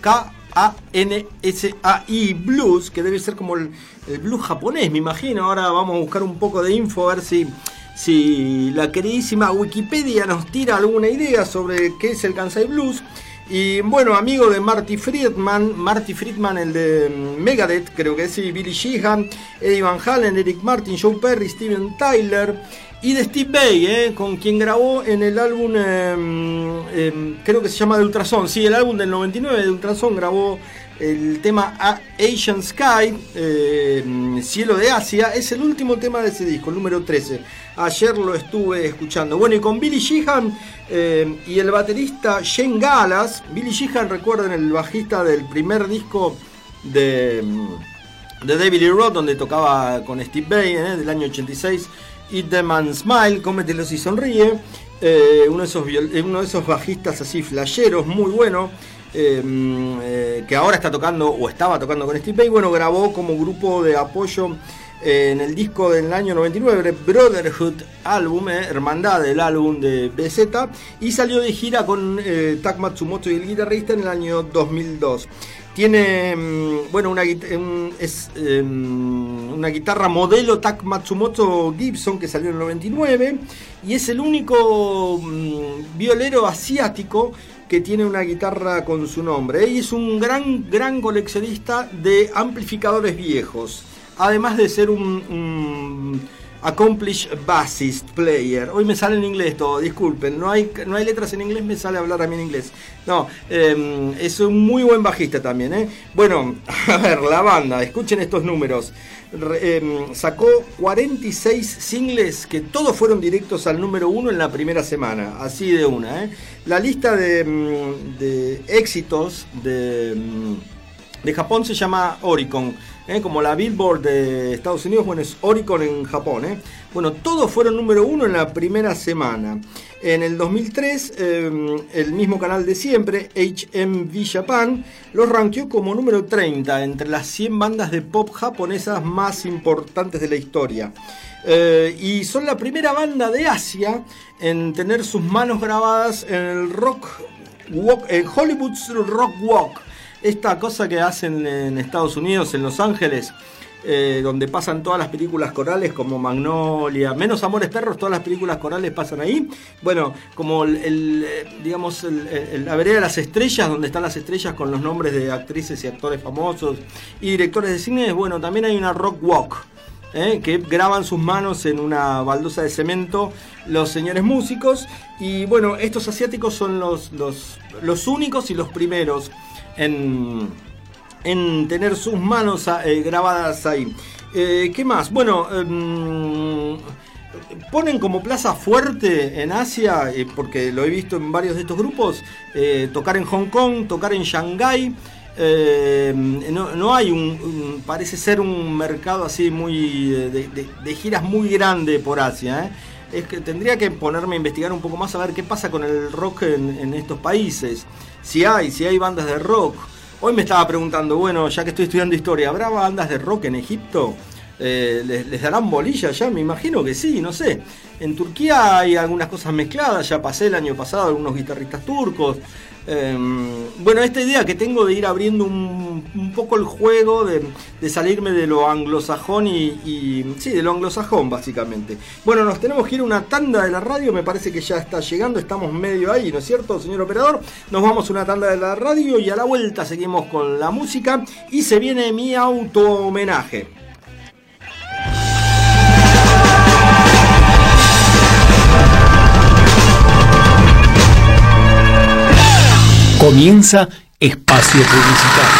K-A-N-S-A-I Blues, que debe ser como el blues japonés, me imagino. Ahora vamos a buscar un poco de info a ver si la queridísima Wikipedia nos tira alguna idea sobre qué es el Kansai Blues. Y bueno, amigo de Marty Friedman, el de Megadeth, creo que sí, Billy Sheehan, Eddie Van Halen, Eric Martin, Joe Perry, Steven Tyler y de Steve Vai, con quien grabó en el álbum, creo que se llama The Ultrasound, sí, el álbum del 99 de Ultrasound, grabó el tema Asian Sky, Cielo de Asia, es el último tema de ese disco, el número 13. Ayer lo estuve escuchando. Bueno, y con Billy Sheehan y el baterista Shane Gallas. Billy Sheehan, recuerden, el bajista del primer disco de David Lee Roth, donde tocaba con Steve Vai, del año 86. Eat the Man Smile, cómetelo si sonríe. Uno de esos bajistas así flasheros, muy bueno. Que ahora está tocando o estaba tocando con Steve Vai. Bueno, grabó como grupo de apoyo en el disco del año 99, Brotherhood álbum, hermandad, el álbum de BZ, y salió de gira con Tak Matsumoto y el guitarrista en el año 2002. Tiene, bueno, una guitarra modelo Tak Matsumoto Gibson que salió en el 99 y es el único violero asiático que tiene una guitarra con su nombre. Y es un gran coleccionista de amplificadores viejos, además de ser un accomplished bassist player. Hoy me sale en inglés todo, disculpen, no hay letras en inglés, me sale hablar a mí en inglés. No, es un muy buen bajista también, Bueno, a ver, la banda, escuchen estos números. Sacó 46 singles que todos fueron directos al número 1 en la primera semana, así de una, La lista de éxitos de Japón se llama Oricon, como la Billboard de Estados Unidos, bueno, es Oricon en Japón, Bueno, todos fueron número 1 en la primera semana. En el 2003, el mismo canal de siempre, HMV Japan, los rankeó como número 30 entre las 100 bandas de pop japonesas más importantes de la historia. Y son la primera banda de Asia en tener sus manos grabadas en el Rock Walk, en Hollywood's Rock Walk. Esta cosa que hacen en Estados Unidos, en Los Ángeles, donde pasan todas las películas corales como Magnolia, menos Amores Perros, todas las películas corales pasan ahí. Bueno, como digamos, la vereda de las estrellas, donde están las estrellas con los nombres de actrices y actores famosos y directores de cine, bueno, también hay una Rock Walk, que graban sus manos en una baldosa de cemento los señores músicos. Y bueno, estos asiáticos son los únicos y los primeros en tener sus manos grabadas ahí. ¿Qué más? Bueno, ponen como plaza fuerte en Asia, porque lo he visto en varios de estos grupos, tocar en Hong Kong, tocar en Shanghái. No hay parece ser un mercado así muy de giras muy grande por Asia, es que tendría que ponerme a investigar un poco más a ver qué pasa con el rock en estos países. Si hay bandas de rock. Hoy me estaba preguntando, bueno, ya que estoy estudiando historia, ¿habrá bandas de rock en Egipto? ¿Les darán bolilla ya? Me imagino que sí, no sé. En Turquía hay algunas cosas mezcladas, ya pasé el año pasado algunos guitarristas turcos. Bueno, esta idea que tengo de ir abriendo un poco el juego, de salirme de lo anglosajón sí, de lo anglosajón básicamente. Bueno, nos tenemos que ir a una tanda de la radio, me parece que ya está llegando, estamos medio ahí, ¿no es cierto, señor operador? Nos vamos a una tanda de la radio y a la vuelta seguimos con la música y se viene mi auto-homenaje. Comienza Espacio Publicitario.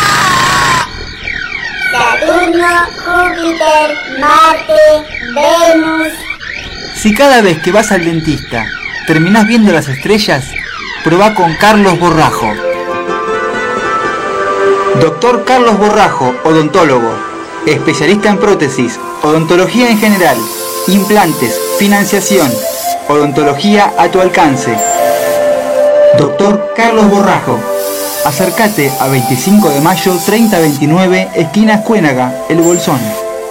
Saturno, Júpiter, Marte, Venus. Si cada vez que vas al dentista terminás viendo las estrellas, probá con Carlos Borrajo. Doctor Carlos Borrajo, odontólogo, especialista en prótesis, odontología en general, implantes, financiación, odontología a tu alcance. Doctor Carlos Borrajo. Acércate a 25 de mayo 3029, esquina Escuénaga, El Bolsón.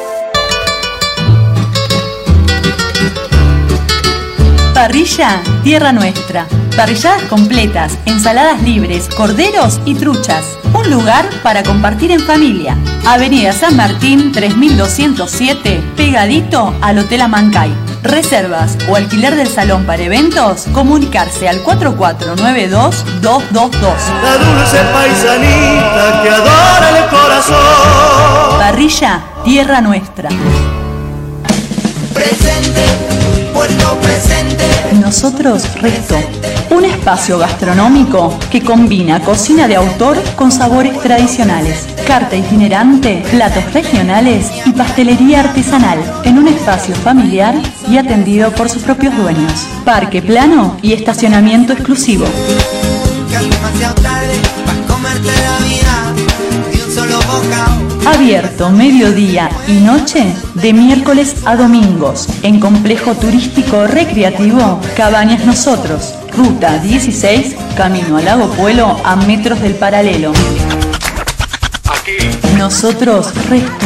Parrilla Tierra Nuestra. Parrilladas completas, ensaladas libres, corderos y truchas. Un lugar para compartir en familia. Avenida San Martín 3207, pegadito al Hotel Amancay. Reservas o alquiler del salón para eventos, comunicarse al 4492-222. La dulce paisanita que adora el corazón. Parrilla Tierra Nuestra. Presente, puerto presente. Nosotros Resto, un espacio gastronómico que combina cocina de autor con sabores tradicionales, carta itinerante, platos regionales y pastelería artesanal, en un espacio familiar y atendido por sus propios dueños. Parque plano y estacionamiento exclusivo. Abierto mediodía y noche de miércoles a domingos en Complejo Turístico Recreativo Cabañas Nosotros, Ruta 16, camino al Lago Puelo a metros del Paralelo. Nosotros Resto.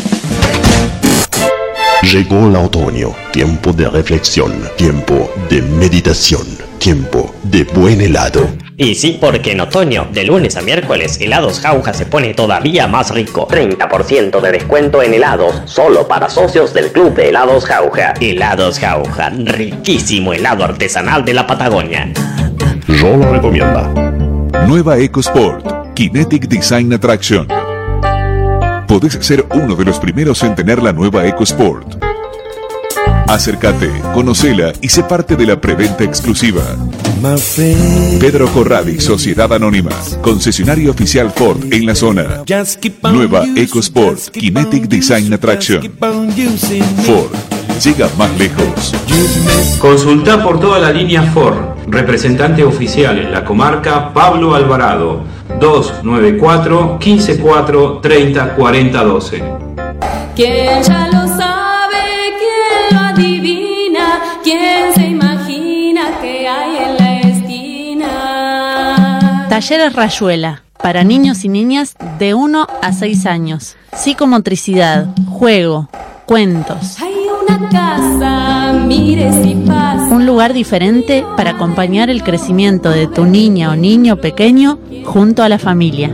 Llegó el otoño, tiempo de reflexión, tiempo de meditación, tiempo de buen helado. Y sí, porque en otoño, de lunes a miércoles, Helados Jauja se pone todavía más rico. 30% de descuento en helados, solo para socios del Club de Helados Jauja. Helados Jauja, riquísimo helado artesanal de la Patagonia. Yo lo recomiendo. Nueva EcoSport, Kinetic Design Attraction. Podés ser uno de los primeros en tener la nueva EcoSport. Acércate, conocela y sé parte de la preventa exclusiva. Pedro Corradi, Sociedad Anónima, concesionario oficial Ford en la zona. Nueva EcoSport, Kinetic Design Attraction. Ford, llega más lejos. Consulta por toda la línea Ford. Representante oficial en la comarca, Pablo Alvarado. 294 154 30 40 12. ¿Quién ya lo sabe? ¿Quién lo adivina? ¿Quién se imagina que hay en la esquina? Talleres Rayuela, para niños y niñas de 1 a 6 años. Psicomotricidad, juego, cuentos. Hay una casa, mire si pasa. Un lugar diferente para acompañar el crecimiento de tu niña o niño pequeño junto a la familia.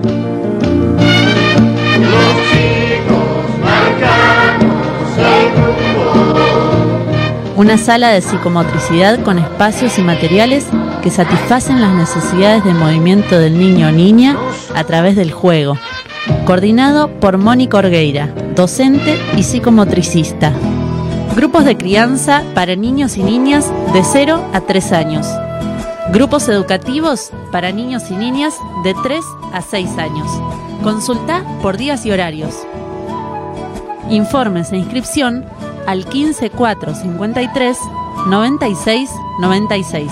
Una sala de psicomotricidad con espacios y materiales que satisfacen las necesidades de movimiento del niño o niña a través del juego. Coordinado por Mónica Orgueira, docente y psicomotricista. Grupos de crianza para niños y niñas de 0 a 3 años. Grupos educativos para niños y niñas de 3 a 6 años. Consulta por días y horarios. Informes e inscripción al 15453 96 96.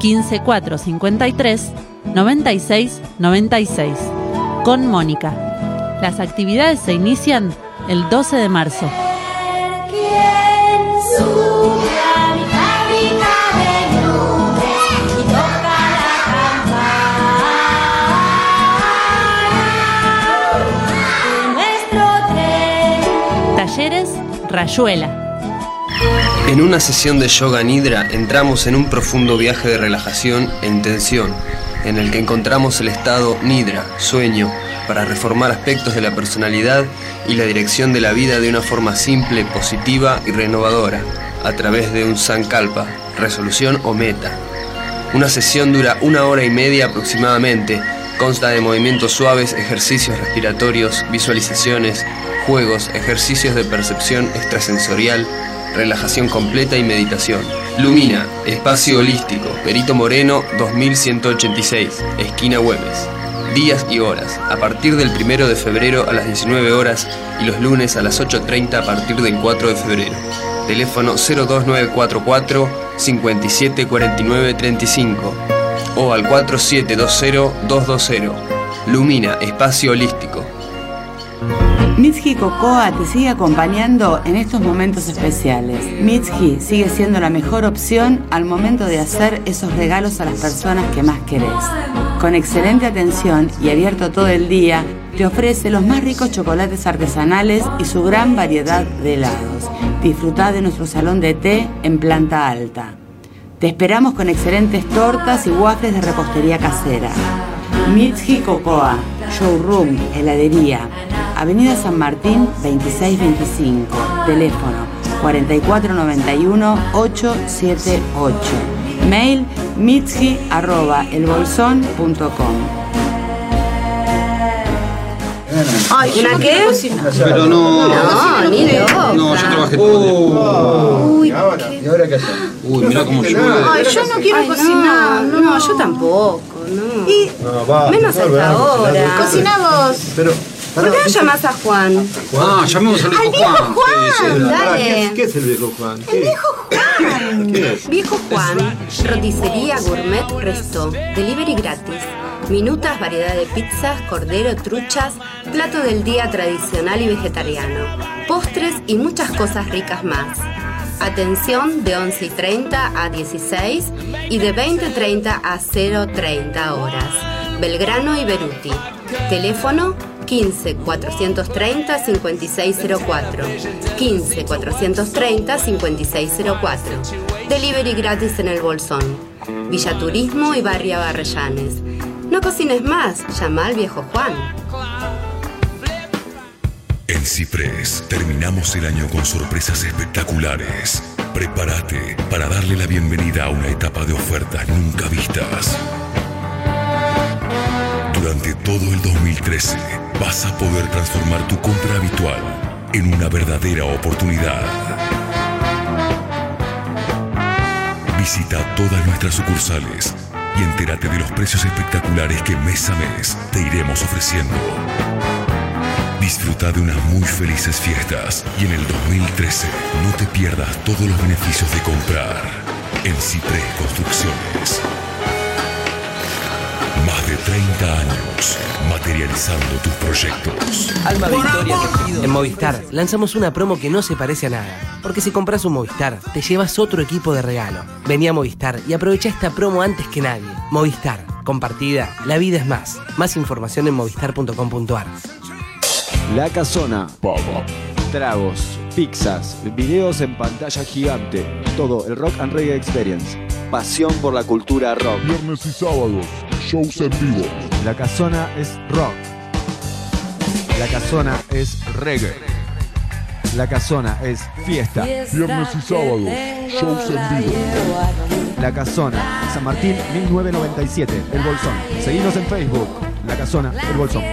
15453 96 96. Con Mónica. Las actividades se inician el 12 de marzo. Rayuela. En una sesión de yoga nidra entramos en un profundo viaje de relajación e intención, en el que encontramos el estado nidra, sueño, para reformar aspectos de la personalidad y la dirección de la vida de una forma simple, positiva y renovadora, a través de un sankalpa, resolución o meta. Una sesión dura 1 hora y media aproximadamente, consta de movimientos suaves, ejercicios respiratorios, visualizaciones, juegos, ejercicios de percepción extrasensorial, relajación completa y meditación. Lumina, espacio holístico, Perito Moreno 2186, esquina Güemes. Días y horas, a partir del 1 de febrero a las 19 horas y los lunes a las 8:30 a partir del 4 de febrero. Teléfono 02944 574935 o al 4720-220. Lumina, espacio holístico. Mitsuki Cocoa te sigue acompañando en estos momentos especiales. Mitsuki sigue siendo la mejor opción al momento de hacer esos regalos a las personas que más querés. Con excelente atención y abierto todo el día, te ofrece los más ricos chocolates artesanales y su gran variedad de helados. Disfrutá de nuestro salón de té en planta alta. Te esperamos con excelentes tortas y waffles de repostería casera. Mitsuki Cocoa, showroom, heladería, Avenida San Martín 2625, teléfono 4491-878, mail mitsuki@elbolsón.com. Ay, ¿una qué? Pero no. No, ni de otra. No, yo trabajé todo el día. Uy, ¿Y ahora qué hacemos? Uy, mirá cómo llueve. Ay, yo no quiero cocinar. No, yo tampoco, no. Y menos a esta hora. Cocinamos. Pero, ¿por qué no llamás a Juan? Ah, llamemos al viejo Juan. Juan, dale. ¿Qué es el viejo Juan? El viejo Juan. ¿Qué es? Viejo Juan, roticería gourmet resto, delivery gratis. Minutas, variedad de pizzas, cordero, truchas, plato del día tradicional y vegetariano, postres y muchas cosas ricas más. Atención de 11:30 a 16 y de 20:30 a 0:30 horas. Belgrano y Beruti. Teléfono 15 430 5604. 15 430 5604. Delivery gratis en El Bolsón. Villa Turismo y Barrio Barrellanes. No cocines más, llama al viejo Juan. En Ciprés terminamos el año con sorpresas espectaculares. Prepárate para darle la bienvenida a una etapa de ofertas nunca vistas. Durante todo el 2013 vas a poder transformar tu compra habitual en una verdadera oportunidad. Visita todas nuestras sucursales y entérate de los precios espectaculares que mes a mes te iremos ofreciendo. Disfruta de unas muy felices fiestas y en el 2013 no te pierdas todos los beneficios de comprar en Ciprés Construcciones. Más de 30 años materializando tus proyectos. Alma Victoria te pido. En Movistar lanzamos una promo que no se parece a nada. Porque si compras un Movistar, te llevas otro equipo de regalo. Vení a Movistar y aprovecha esta promo antes que nadie. Movistar, compartida, la vida es más. Más información en movistar.com.ar. La Casona. Tragos, pizzas, videos en pantalla gigante. Todo el Rock and Reggae Experience. Pasión por la cultura rock. Viernes y sábados, shows en vivo. La Casona es rock. La Casona es reggae. La Casona es fiesta. Viernes y sábados, shows en vivo. La Casona, San Martín 1997, El Bolsón. Seguinos en Facebook. La Casona, El Bolsón.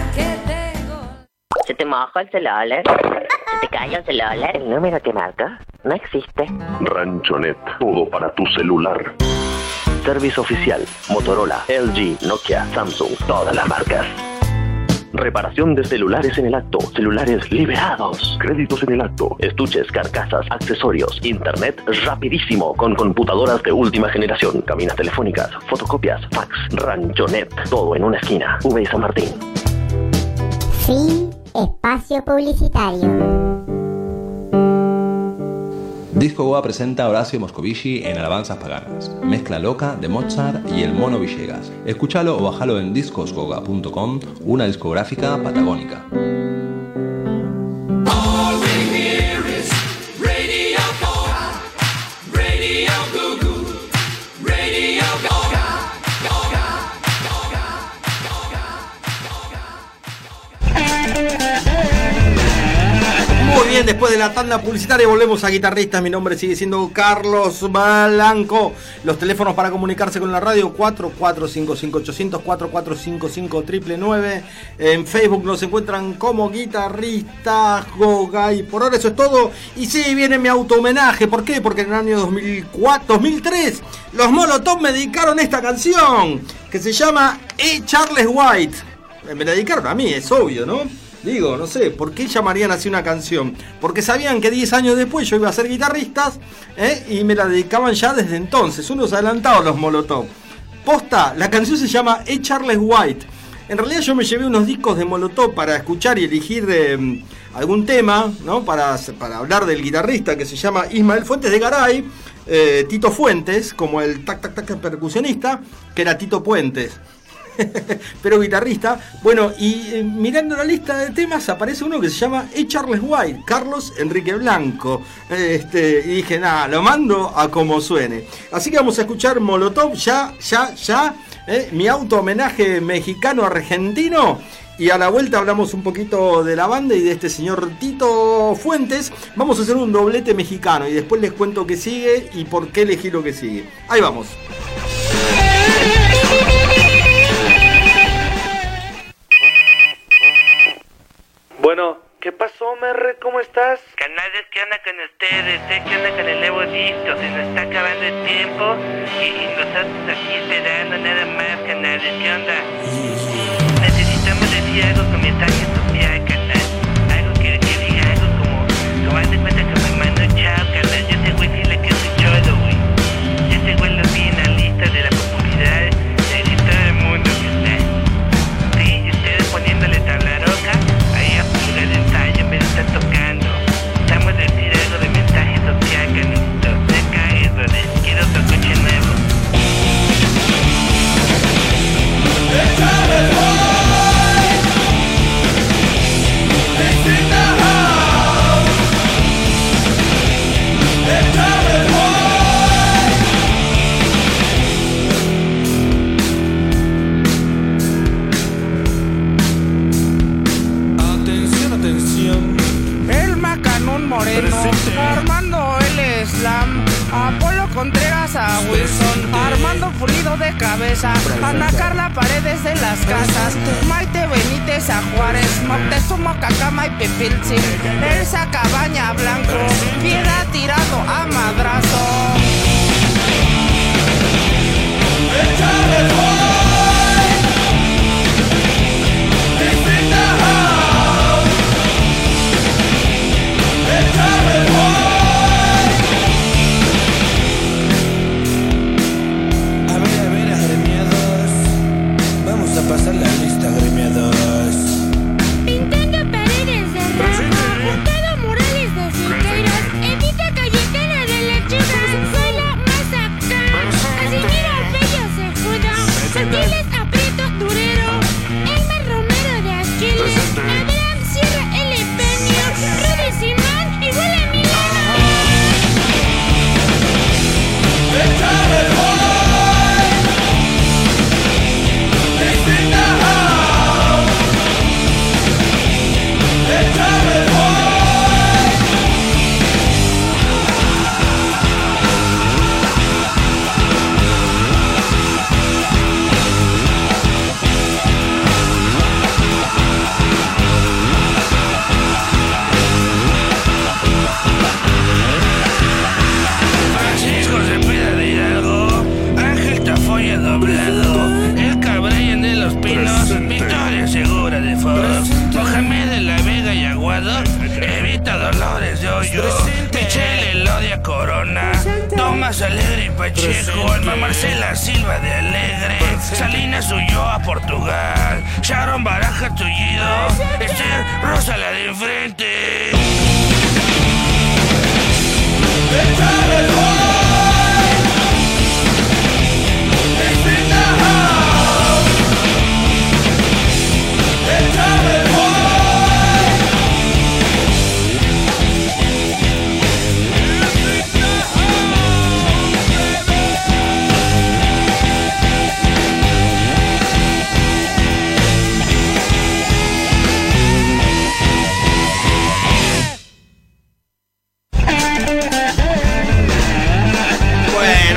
Se te moja el celular. Se te cae el celular. El número que marca no existe. Ranchonet, todo para tu celular. Servicio oficial, Motorola, LG, Nokia, Samsung, todas las marcas. Reparación de celulares en el acto, celulares liberados, créditos en el acto, estuches, carcasas, accesorios, internet rapidísimo con computadoras de última generación, cabinas telefónicas, fotocopias, fax, Ranchonet, todo en una esquina, V y San Martín. Fin espacio publicitario. Disco Goa presenta a Horacio Moscovici en Alabanzas Paganas, mezcla loca de Mozart y el Mono Villegas. Escúchalo o bájalo en discosgoga.com, una discográfica patagónica. All we hear is Radio Goo Goo, Radio Muy bien, después de la tanda publicitaria volvemos a Guitarristas. Mi nombre sigue siendo Carlos Blanco. Los teléfonos para comunicarse con la radio: 4455-800, 4455-999. En Facebook nos encuentran como Guitarristas Goga. Y por ahora eso es todo. Y sí, viene mi auto homenaje. ¿Por qué? Porque en el año 2003 los Molotov me dedicaron esta canción que se llama Charles White. Me la dedicaron a mí, es obvio, ¿no? Digo, no sé, ¿por qué llamarían así una canción? Porque sabían que 10 años después yo iba a ser guitarristas, y me la dedicaban ya desde entonces, unos adelantados los Molotov. Posta, la canción se llama Charles White. En realidad yo me llevé unos discos de Molotov para escuchar y elegir algún tema, ¿no? Para hablar del guitarrista que se llama Ismael Fuentes de Garay, Tito Fuentes, como el tac percusionista, que era Tito Puentes. Pero guitarrista. Bueno, y mirando la lista de temas aparece uno que se llama Charles White, Carlos Enrique Blanco. Y dije, nada, lo mando a como suene. Así que vamos a escuchar Molotov ya. Mi auto homenaje mexicano-argentino. Y a la vuelta hablamos un poquito de la banda y de este señor Tito Fuentes. Vamos a hacer un doblete mexicano y después les cuento qué sigue y por qué elegí lo que sigue. Ahí vamos. Bueno, ¿qué pasó, Merre? ¿Cómo estás? Canales, ¿qué onda con ustedes? ¿Qué onda con el nuevo disco? Se nos está acabando el tiempo y nosotros aquí esperando nada más, canales. ¿Qué onda? Necesitamos decir algo con mensaje social, canal. Algo que diga algo como haz de cuenta que mi hermano Chao, canal. Yo ese güey sí le quedo cholo, güey. Yo ese güey lo vi en la lista de la popularidad de todo el mundo, canal. Sí, y ustedes poniéndole tabla roca de ensayo en vez de estar tocando. Estamos a decir algo de mensaje social, canito. Deja eso, les quiero otro coche nuevo. Moreno, Armando el Slam, Apolo Contreras a Wilson, Armando Pulido de cabeza, Ana Carla Paredes de las Casas, Maite Benítez a Juárez, Moctezuma Cacama y Pipiltzin, Elsa Cabaña Blanco, Piedad Tirado a Madrazo. Pasar la lista, gremiados. Pintando paredes de rama, Ricardo Morales de Siqueiros, Edita Cayetana de la Chiva, soy la más acá. Casimiro Bello Sejudo, Santiles Aprieto Durero, Elmer Romero de Aquiles, Abraham Sierra El Epenio, Rudy Simón, igual a Milano. Doblado, el Cabrey de los Pinos, Victoria Segura de Fox, Mohamed de la Vega y Aguado, Evita Dolores de Hoyo, Michelle Elodia Corona, Tomás Alegre y Pacheco, Alma Marcela Silva de Alegre, Salinas Ulloa Portugal, Sharon Baraja Tullido, Esther Rosa la de enfrente.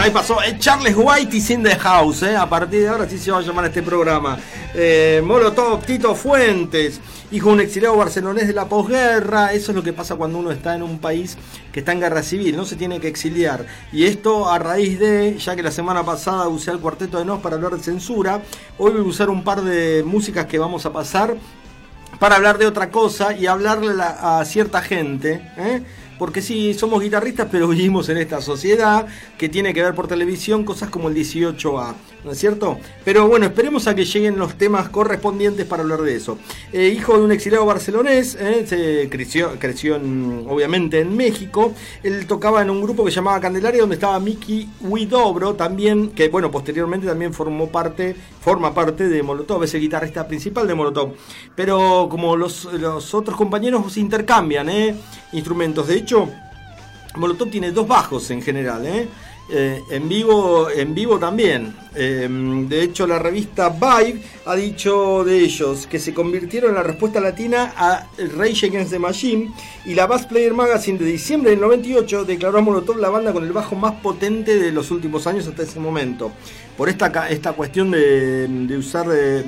ahí pasó Charles White is in the house, a partir de ahora sí se va a llamar este programa. Molotov, Tito Fuentes, hijo de un exiliado barcelonés de la posguerra. Eso es lo que pasa cuando uno está en un país que está en guerra civil, no se tiene que exiliar. Y esto a raíz de, ya que la semana pasada usé el Cuarteto de Nos para hablar de censura, hoy voy a usar un par de músicas que vamos a pasar para hablar de otra cosa y hablarle a cierta gente, porque sí, somos guitarristas, pero vivimos en esta sociedad que tiene que ver por televisión cosas como el 18A, ¿no es cierto? Pero bueno, esperemos a que lleguen los temas correspondientes para hablar de eso. Hijo de un exiliado barcelonés, se creció obviamente en México. Él tocaba en un grupo que se llamaba Candelaria, donde estaba Miki Huidobro también, que bueno, posteriormente también forma parte de Molotov, es el guitarrista principal de Molotov. Pero como los otros compañeros intercambian instrumentos. De hecho, Molotov tiene 2 bajos en general, en vivo también. De hecho, la revista Vibe ha dicho de ellos que se convirtieron en la respuesta latina a Rage Against the Machine, y la Bass Player Magazine de diciembre del 98 declaró a Molotov la banda con el bajo más potente de los últimos años hasta ese momento, por esta cuestión de usar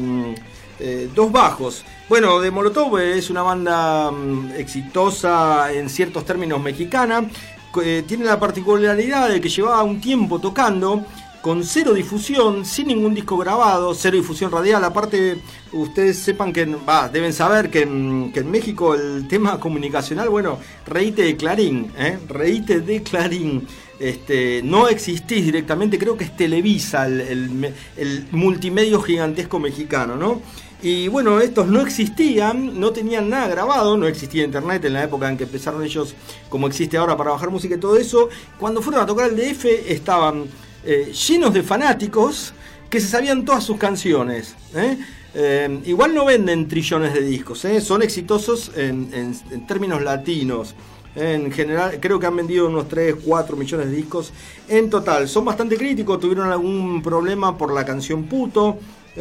2 bajos. Bueno, de Molotov es una banda exitosa en ciertos términos mexicana. Tiene la particularidad de que llevaba un tiempo tocando con 0 difusión, sin ningún disco grabado, 0 difusión radial. Aparte, ustedes sepan que, deben saber que en México el tema comunicacional, bueno, reíte de Clarín, reíte de Clarín. No existís directamente, creo que es Televisa el multimedio gigantesco mexicano, ¿no? Y bueno, estos no existían, no tenían nada grabado, no existía internet en la época en que empezaron ellos, como existe ahora para bajar música y todo eso. Cuando fueron a tocar el DF estaban llenos de fanáticos que se sabían todas sus canciones. Igual no venden trillones de discos, son exitosos en términos latinos. En general, creo que han vendido unos 3-4 millones de discos en total. Son bastante críticos, tuvieron algún problema por la canción Puto,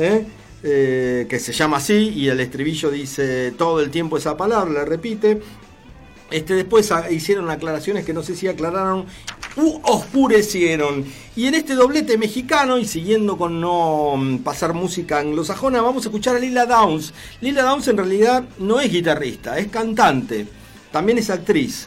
que se llama así, y el estribillo dice todo el tiempo esa palabra, la repite. Después hicieron aclaraciones que no sé si aclararon u oscurecieron. Y en este doblete mexicano, y siguiendo con no pasar música anglosajona, vamos a escuchar a Lila Downs. Lila Downs en realidad no es guitarrista, es cantante, también es actriz.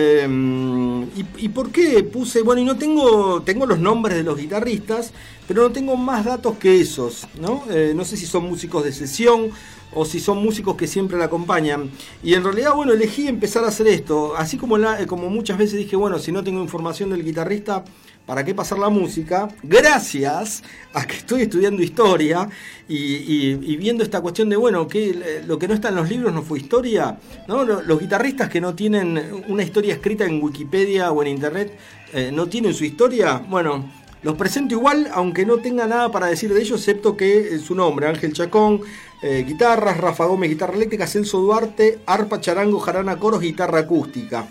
¿Y por qué puse? Bueno, y no tengo los nombres de los guitarristas, pero no tengo más datos que esos, ¿no? No sé si son músicos de sesión o si son músicos que siempre la acompañan. Y en realidad, bueno, elegí empezar a hacer esto. Así como muchas veces dije, bueno, si no tengo información del guitarrista, ¿para qué pasar la música? Gracias a que estoy estudiando historia y viendo esta cuestión de, bueno, que lo que no está en los libros no fue historia, ¿no? Los guitarristas que no tienen una historia escrita en Wikipedia o en Internet, no tienen su historia. Bueno, los presento igual, aunque no tenga nada para decir de ellos, excepto que su nombre: Ángel Chacón, guitarras; Rafa Gómez, guitarra eléctrica; Celso Duarte, arpa, charango, jarana, coros, guitarra acústica.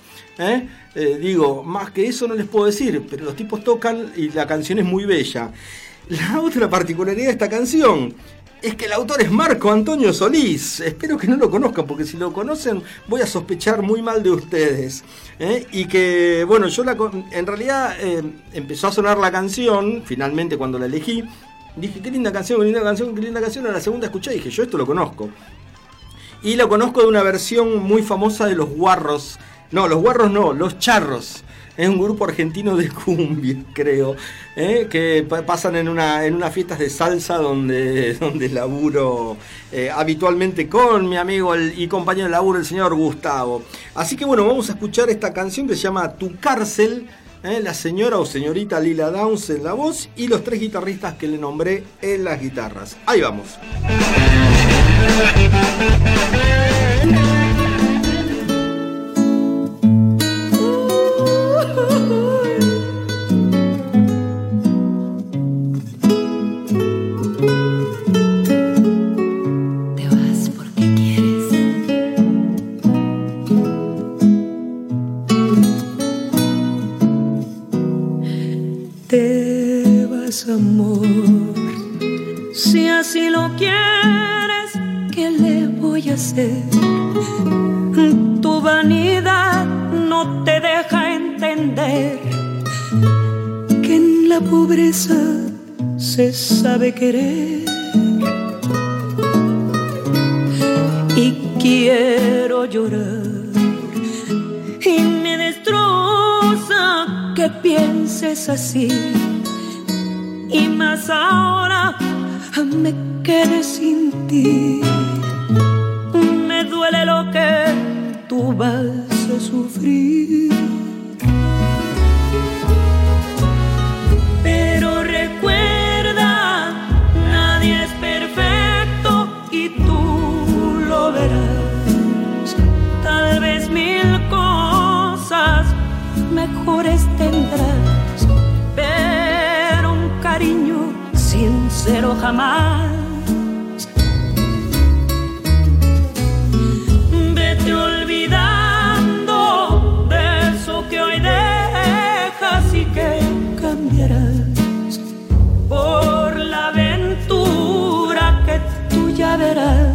Digo, más que eso no les puedo decir, pero los tipos tocan y la canción es muy bella. La otra particularidad de esta canción es que el autor es Marco Antonio Solís. Espero que no lo conozcan, porque si lo conocen voy a sospechar muy mal de ustedes. Y que, bueno, en realidad empezó a sonar la canción, finalmente cuando la elegí, dije, qué linda canción, qué linda canción, qué linda canción. A la segunda escuché y dije, yo esto lo conozco. Y lo conozco de una versión muy famosa de Los Guarros. No, Los Guarros no, Los Charros. Es un grupo argentino de cumbia, creo, que pasan en unas fiestas de salsa donde laburo habitualmente con mi amigo y compañero de laburo, el señor Gustavo. Así que bueno, vamos a escuchar esta canción que se llama Tu Cárcel, la señora o señorita Lila Downs en la voz y los 3 guitarristas que le nombré en las guitarras. Ahí vamos. Amor, si así lo quieres, ¿qué le voy a hacer? Tu vanidad no te deja entender que en la la pobreza se sabe querer. Y quiero llorar y me destroza que pienses así. Y más ahora me quedé sin ti. Me duele lo que tú vas a sufrir. Pero recuerda, nadie es perfecto y tú lo verás. Tal vez 1000 cosas mejores tendrás, pero un cariño sincero jamás. Vete olvidando de eso que hoy dejas y que cambiarás por la aventura que tú ya verás.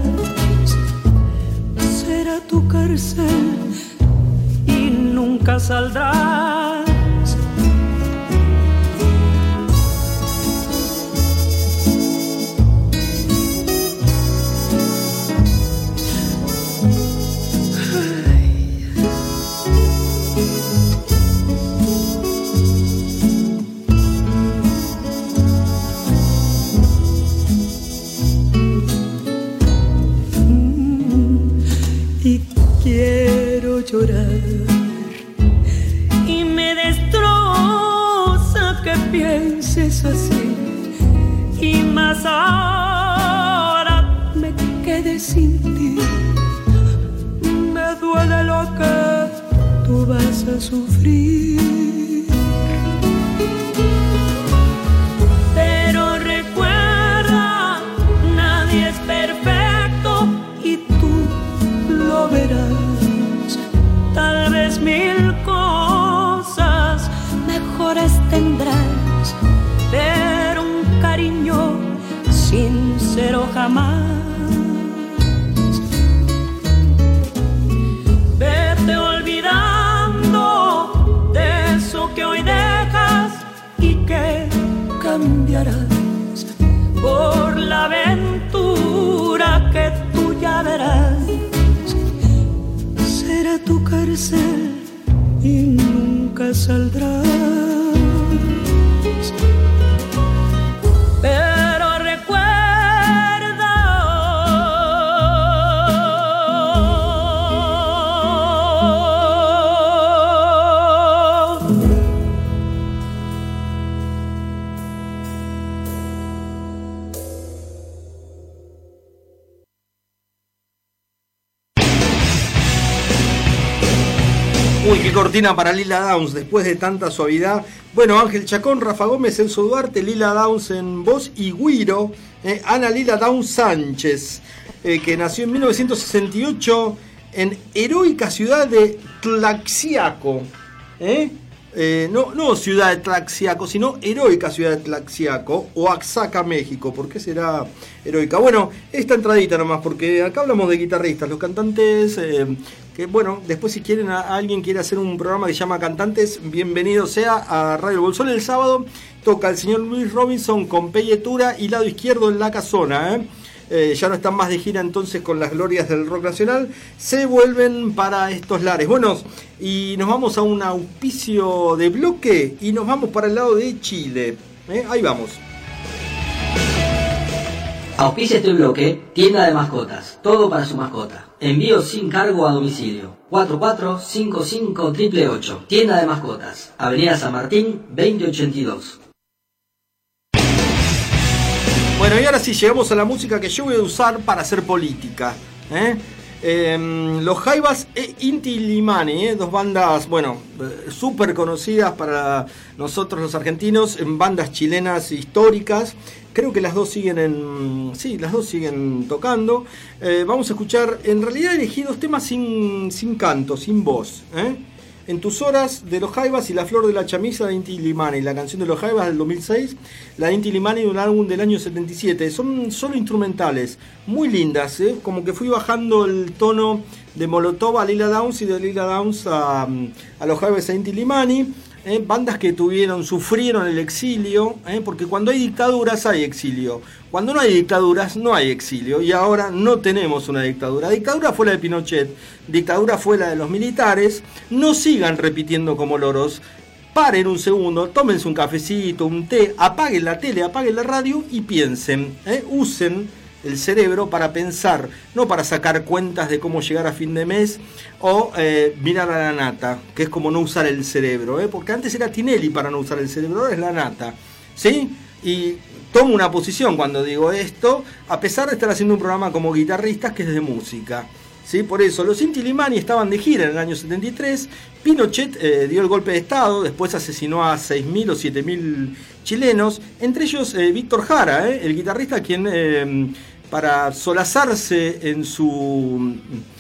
Será tu cárcel y nunca saldrás. Quiero llorar y me destroza que pienses así. Y más ahora me quedé sin ti. Me duele lo que tú vas a sufrir. Pero recuerda, nadie es perfecto y tú lo verás. Tal vez 1000 cosas mejores tendrás, pero un cariño sincero jamás. Vete olvidando de eso que hoy dejas y que cambiarás por la aventura que tú ya verás. Será tu cárcel y nunca saldrás. Pero recuerda, uy, qué cortina para Lila Downs, después de tanta suavidad. Bueno, Ángel Chacón, Rafa Gómez, Enzo Duarte, Lila Downs en voz y güiro, Ana Lila Downs Sánchez, que nació en 1968 en heroica ciudad de Tlaxiaco. No ciudad de Tlaxiaco, sino heroica ciudad de Tlaxiaco, Oaxaca, México. ¿Por qué será heroica? Bueno, esta entradita nomás, porque acá hablamos de guitarristas, los cantantes, que bueno, después si quieren alguien quiere hacer un programa que se llama Cantantes, bienvenido sea a Radio El Bolsón. El sábado toca el señor Luis Robinson con Pelletura y lado izquierdo en La Casona, ya no están más de gira entonces con las glorias del rock nacional, se vuelven para estos lares. Bueno, y nos vamos a un auspicio de bloque y nos vamos para el lado de Chile. Ahí vamos. Auspicia este bloque, tienda de mascotas, todo para su mascota. Envío sin cargo a domicilio. 445588. Tienda de mascotas, Avenida San Martín 2082. Bueno, y ahora sí llegamos a la música que yo voy a usar para hacer política. Los Jaivas e Inti Illimani, dos bandas, bueno, súper conocidas para nosotros los argentinos, en bandas chilenas históricas. Creo que las dos siguen las dos siguen tocando. Vamos a escuchar, en realidad elegí dos temas sin canto, sin voz. En tus horas de los Jaivas y La flor de la chamisa de Inti Illimani, la canción de los Jaivas del 2006, la de Inti Illimani de un álbum del año 77. Son solo instrumentales, muy lindas, como que fui bajando el tono de Molotov a Lila Downs y de Lila Downs a los Jaivas a Inti Illimani. bandas que sufrieron el exilio, porque cuando hay dictaduras hay exilio, cuando no hay dictaduras no hay exilio, y ahora no tenemos una dictadura. Dictadura fue la de Pinochet, dictadura fue la de los militares. No sigan repitiendo como loros, paren un segundo, tómense un cafecito, un té, apaguen la tele, apaguen la radio y piensen, usen el cerebro para pensar, no para sacar cuentas de cómo llegar a fin de mes o mirar a la nata, que es como no usar el cerebro, porque antes era Tinelli para no usar el cerebro, ahora es la nata, ¿sí? Y tomo una posición cuando digo esto, a pesar de estar haciendo un programa como Guitarristas que es de música, ¿sí? Por eso, los Inti Illimani estaban de gira en el año 73, Pinochet dio el golpe de Estado, después asesinó a 6.000 o 7.000 chilenos, entre ellos Víctor Jara, el guitarrista quien... para solazarse en su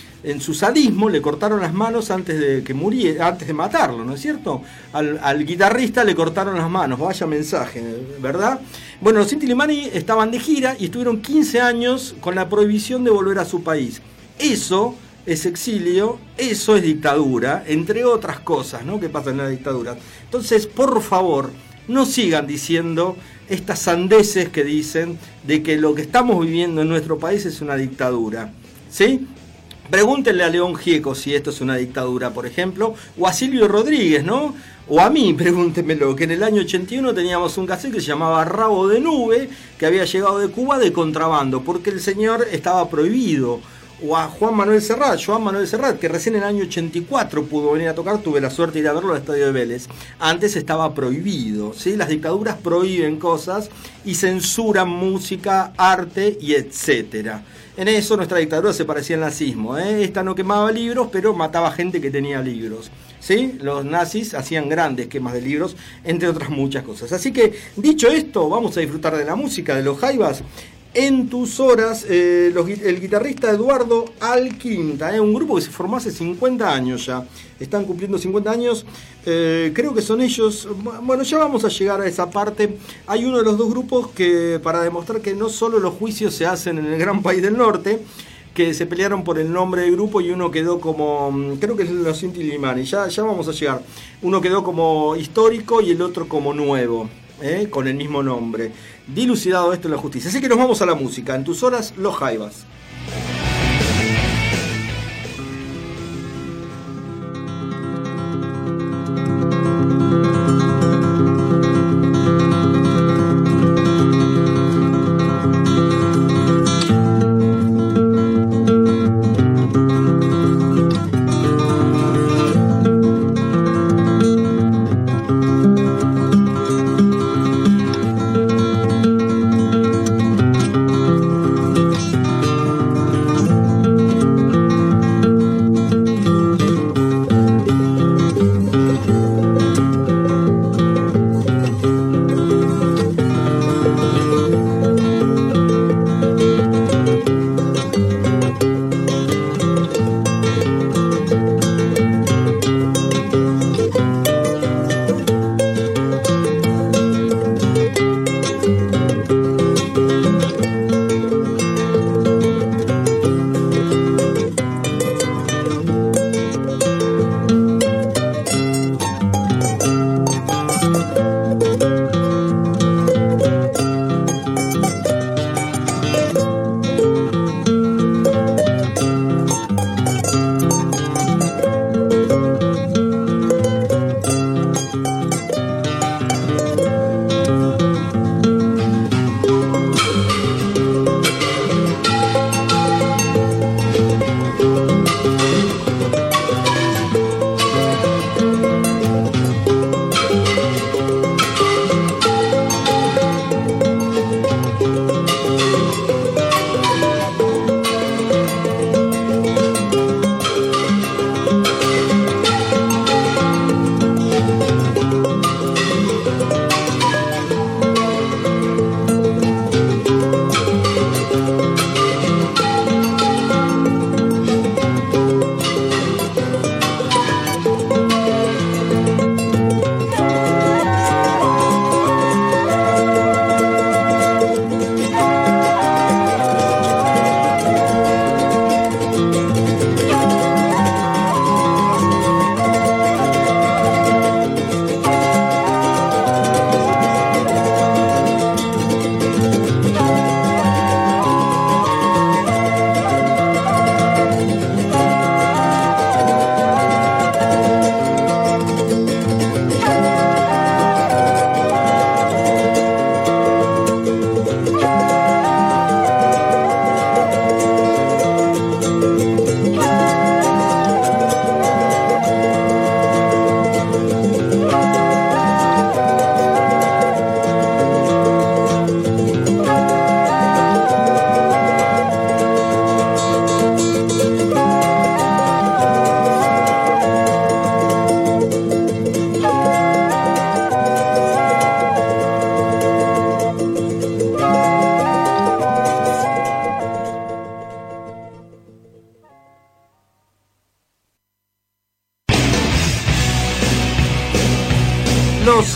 sadismo, le cortaron las manos antes de que muriera, antes de matarlo, ¿no es cierto? Al guitarrista le cortaron las manos, vaya mensaje, ¿verdad? Bueno, los Inti Illimani estaban de gira y estuvieron 15 años con la prohibición de volver a su país. Eso es exilio, eso es dictadura, entre otras cosas, ¿no? Que pasan en la dictadura. Entonces, por favor, no sigan diciendo estas sandeces que dicen de que lo que estamos viviendo en nuestro país es una dictadura, ¿sí? Pregúntenle a León Gieco si esto es una dictadura, por ejemplo, o a Silvio Rodríguez, ¿no? O a mí, pregúntenmelo, que en el año 81 teníamos un cassette que se llamaba Rabo de Nube, que había llegado de Cuba de contrabando, porque el señor estaba prohibido. O a Joan Manuel Serrat, que recién en el año 84 pudo venir a tocar, tuve la suerte de ir a verlo al Estadio de Vélez. Antes estaba prohibido, ¿sí? Las dictaduras prohíben cosas y censuran música, arte y etcétera. En eso nuestra dictadura se parecía al nazismo, Esta no quemaba libros, pero mataba gente que tenía libros, ¿sí? Los nazis hacían grandes quemas de libros, entre otras muchas cosas. Así que, dicho esto, vamos a disfrutar de la música de los Jaivas. En tus horas, el guitarrista Eduardo Alquinta, un grupo que se formó hace 50 años ya, están cumpliendo 50 años, creo que son ellos, bueno, ya vamos a llegar a esa parte. Hay uno de los dos grupos que, para demostrar que no solo los juicios se hacen en el gran país del norte, que se pelearon por el nombre del grupo y uno quedó como, creo que es los Inti Illimani, ya vamos a llegar, uno quedó como histórico y el otro como nuevo. Con el mismo nombre. Dilucidado esto en la justicia. Así que nos vamos a la música. En tus horas, los Jaivas.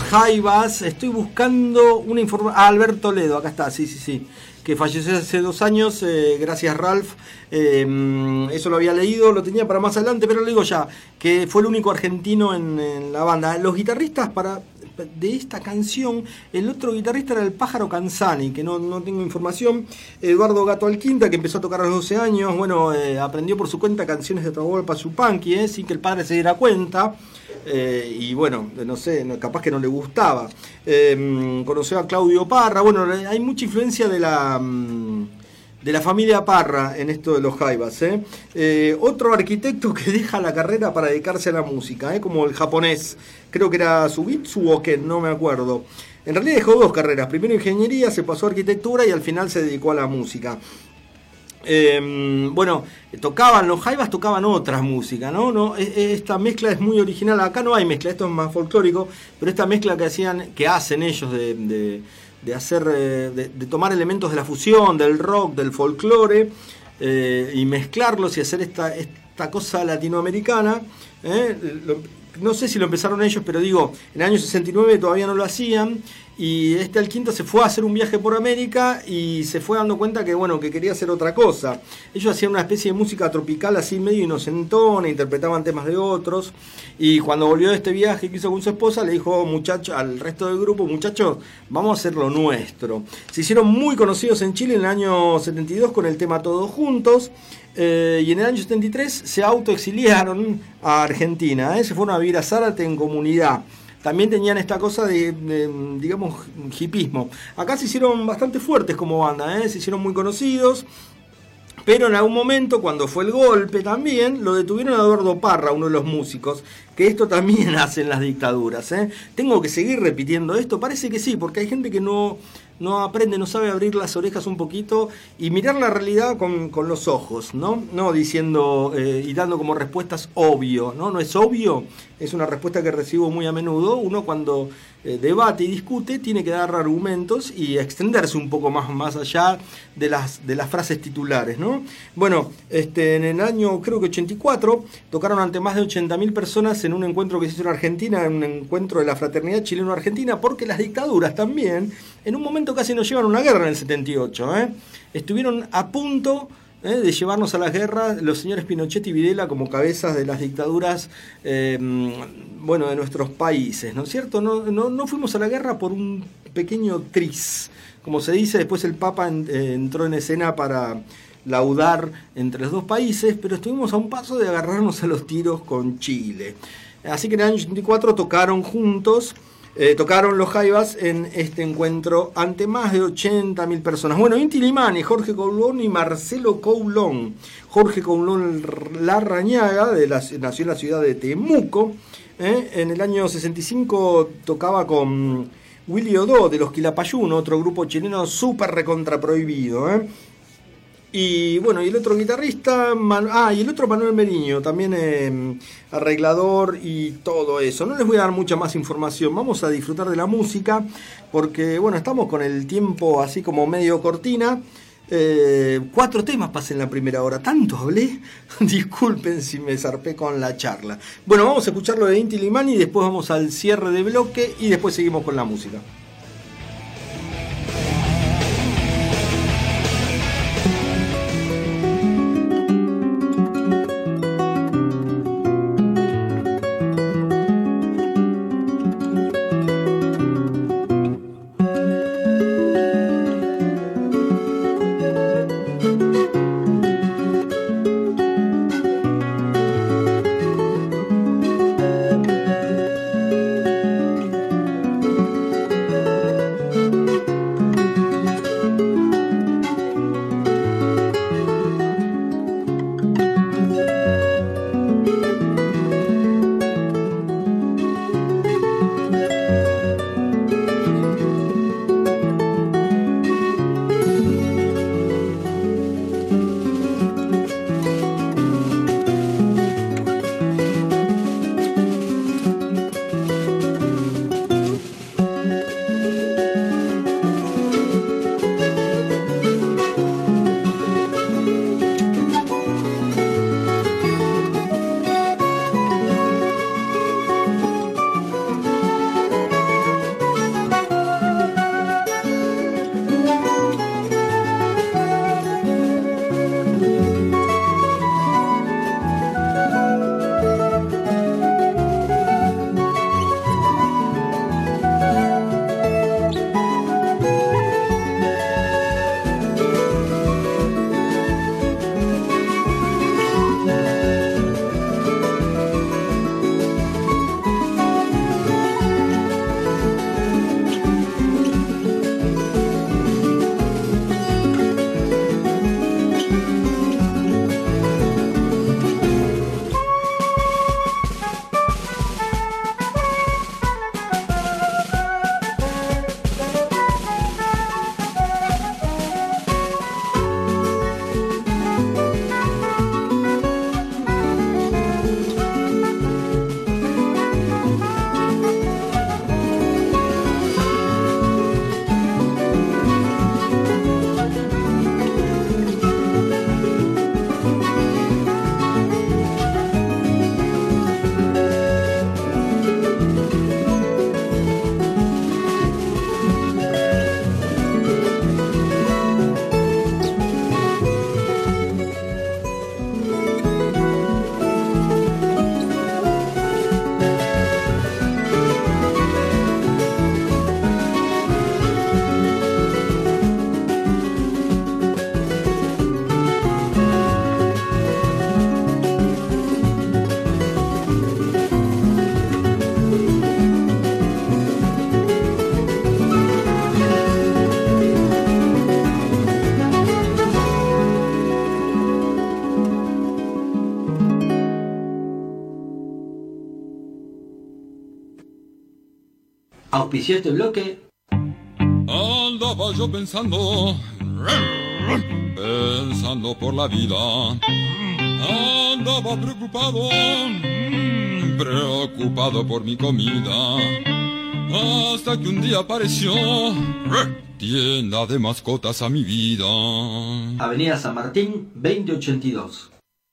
Jaivas. Estoy buscando una información. Alberto Toledo, acá está, sí. Que falleció hace 2 años, gracias Ralph. Eso lo había leído, lo tenía para más adelante, pero lo digo ya, que fue el único argentino en la banda. Los guitarristas de esta canción, el otro guitarrista era el Pájaro Canzani, que no tengo información. Eduardo Gato Alquinta, que empezó a tocar a los 12 años, aprendió por su cuenta canciones de Atahualpa Yupanqui, sin que el padre se diera cuenta. Y bueno, no sé, capaz que no le gustaba. Conoció a Claudio Parra. Bueno, hay mucha influencia de la familia Parra en esto de los Jaivas. Otro arquitecto que deja la carrera para dedicarse a la música, como el japonés, creo que era Subitsu o Ken, no me acuerdo. En realidad dejó 2 carreras, primero ingeniería, se pasó a arquitectura y al final se dedicó a la música. Los Jaivas tocaban otras músicas, ¿no? Esta mezcla es muy original. Acá no hay mezcla, esto es más folclórico, pero esta mezcla que hacen ellos de tomar elementos de la fusión, del rock, del folclore, y mezclarlos y hacer esta cosa latinoamericana. No sé si lo empezaron ellos, pero digo, en el año 69 todavía no lo hacían. Y Alquinta se fue a hacer un viaje por América y se fue dando cuenta que quería hacer otra cosa. Ellos hacían una especie de música tropical así medio inocentona, interpretaban temas de otros. Y cuando volvió de este viaje que hizo con su esposa, le dijo al resto del grupo, muchachos, vamos a hacer lo nuestro. Se hicieron muy conocidos en Chile en el año 72 con el tema Todos Juntos. Y en el año 73 se autoexiliaron a Argentina. Se fueron a vivir a Zárate en comunidad. También tenían esta cosa de digamos, hipismo. Acá se hicieron bastante fuertes como banda, se hicieron muy conocidos. Pero en algún momento, cuando fue el golpe también, lo detuvieron a Eduardo Parra, uno de los músicos, que esto también hacen las dictaduras. Tengo que seguir repitiendo esto, parece que sí, porque hay gente que no aprende, no sabe abrir las orejas un poquito y mirar la realidad con los ojos, ¿no? No diciendo y dando como respuestas obvio, ¿no? No es obvio, es una respuesta que recibo muy a menudo. Uno cuando debate y discute tiene que dar argumentos y extenderse un poco más allá de las frases titulares, ¿no? Bueno, en el año creo que 84 tocaron ante más de 80.000 personas en un encuentro que se hizo en Argentina, en un encuentro de la fraternidad chileno-argentina, porque las dictaduras también en un momento casi nos llevan a una guerra en el 78, estuvieron a punto de llevarnos a la guerra los señores Pinochet y Videla como cabezas de las dictaduras de nuestros países, ¿no es cierto? No fuimos a la guerra por un pequeño tris, como se dice. Después el Papa entró en escena para laudar entre los dos países, pero estuvimos a un paso de agarrarnos a los tiros con Chile. Así que en el año 84 tocaron juntos. Tocaron los Jaivas en este encuentro ante más de 80.000 personas. Bueno, Inti Illimani, Jorge Coulon y Marcelo Coulon. Jorge Coulon Larrañaga, nació en la ciudad de Temuco. En el año 65 tocaba con Willy Odó de los Quilapayún, otro grupo chileno súper recontra prohibido. Y bueno, y el otro guitarrista, y el otro Manuel Meriño, también arreglador y todo eso. No les voy a dar mucha más información, vamos a disfrutar de la música, porque bueno, estamos con el tiempo así como medio cortina. 4 temas pasé en la primera hora, tanto hablé, disculpen si me zarpé con la charla. Bueno, vamos a escuchar lo de Inti Illimani y después vamos al cierre de bloque y después seguimos con la música. auspició este bloque. Andaba yo pensando por la vida. Andaba preocupado por mi comida. Hasta que un día apareció tienda de mascotas a mi vida. Avenida San Martín, 2082.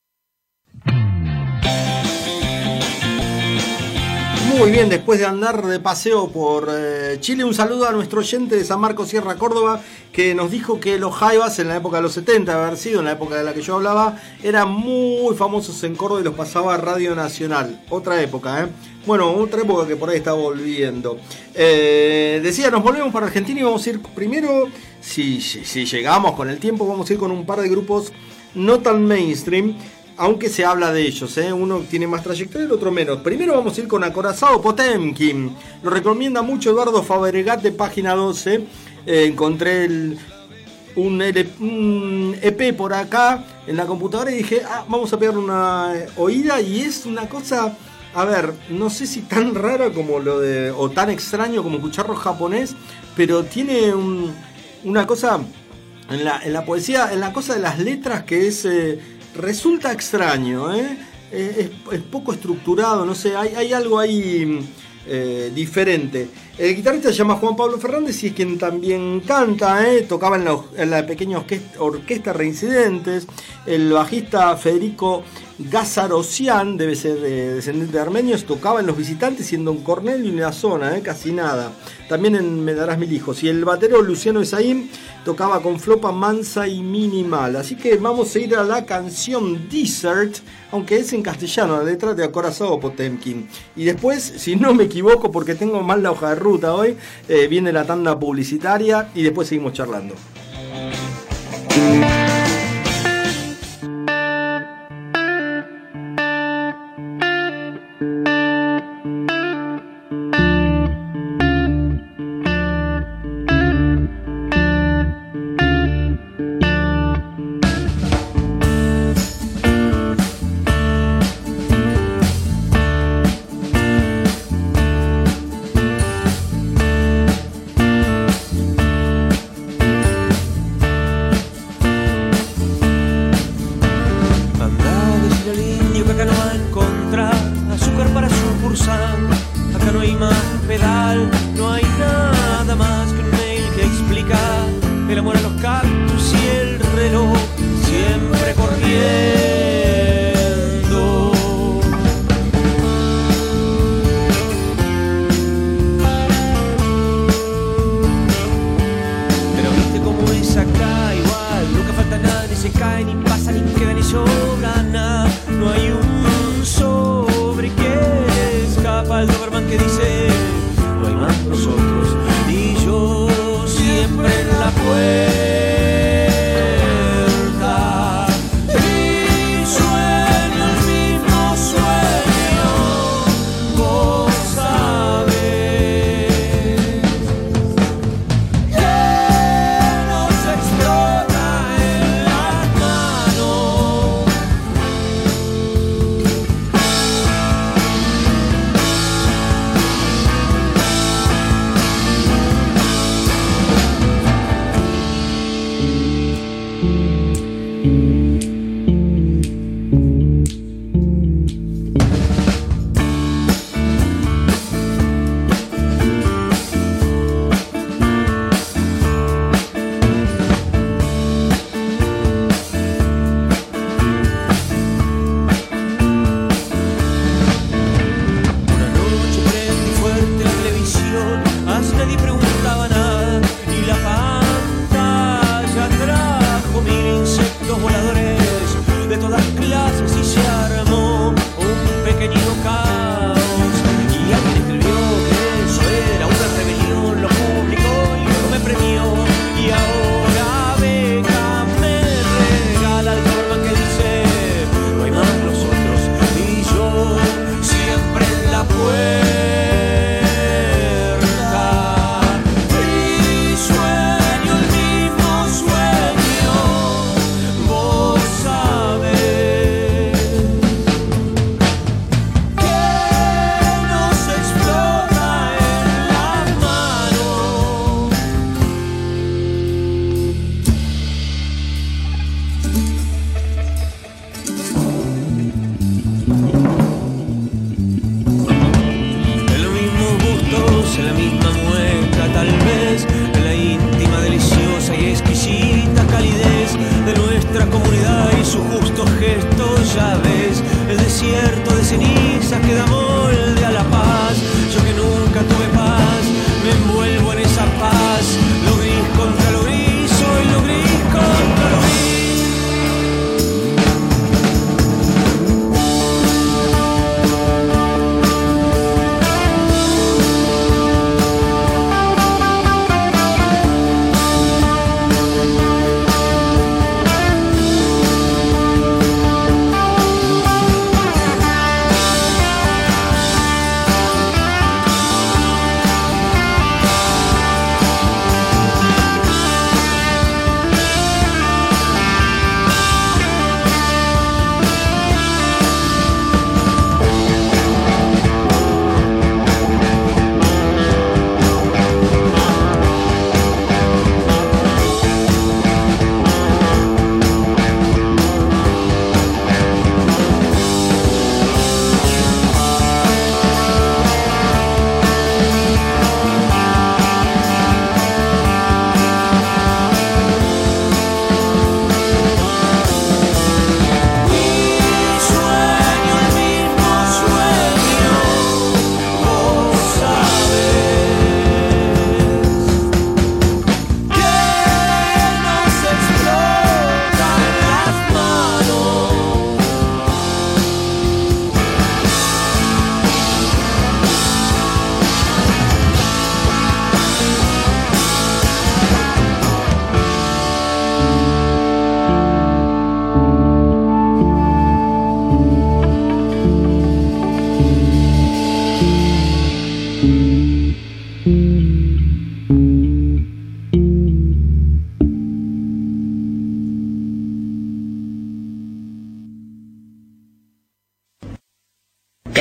Muy bien, después de andar de paseo por Chile, un saludo a nuestro oyente de San Marcos Sierra, Córdoba, que nos dijo que los jaivas en la época de los 70, haber sido en la época de la que yo hablaba, eran muy famosos en Córdoba y los pasaba Radio Nacional. Otra época, ¿eh? Bueno, otra época que por ahí está volviendo. Decía, nos volvemos para Argentina y vamos a ir primero, si llegamos con el tiempo, vamos a ir con un par de grupos no tan mainstream, aunque se habla de ellos, ¿eh? Uno tiene más trayectoria y el otro menos. Primero vamos a ir con Acorazado Potemkin. Lo recomienda mucho Eduardo Fabregat de Página 12. Encontré un EP por acá en la computadora y dije, vamos a pegar una oída, y es una cosa, a ver, no sé si tan rara como lo de, o tan extraño como escuchar rock japonés, pero tiene una cosa en la poesía, en la cosa de las letras que es... resulta extraño, es poco estructurado, no sé, hay algo ahí diferente. El guitarrista se llama Juan Pablo Fernández y es quien también canta, tocaba en la pequeña orquesta Reincidentes. El bajista Federico Gazarosian, debe ser descendiente de armenios, tocaba en Los Visitantes, siendo un Cornelio y una zona, casi nada. También en Me Darás Mil Hijos. Y el batero Luciano Esaín tocaba con Flopa Mansa y Minimal. Así que vamos a ir a la canción Desert, aunque es en castellano, la letra de Acorazado Potemkin. Y después, si no me equivoco, porque tengo mal la hoja de ruta hoy, viene la tanda publicitaria y después seguimos charlando.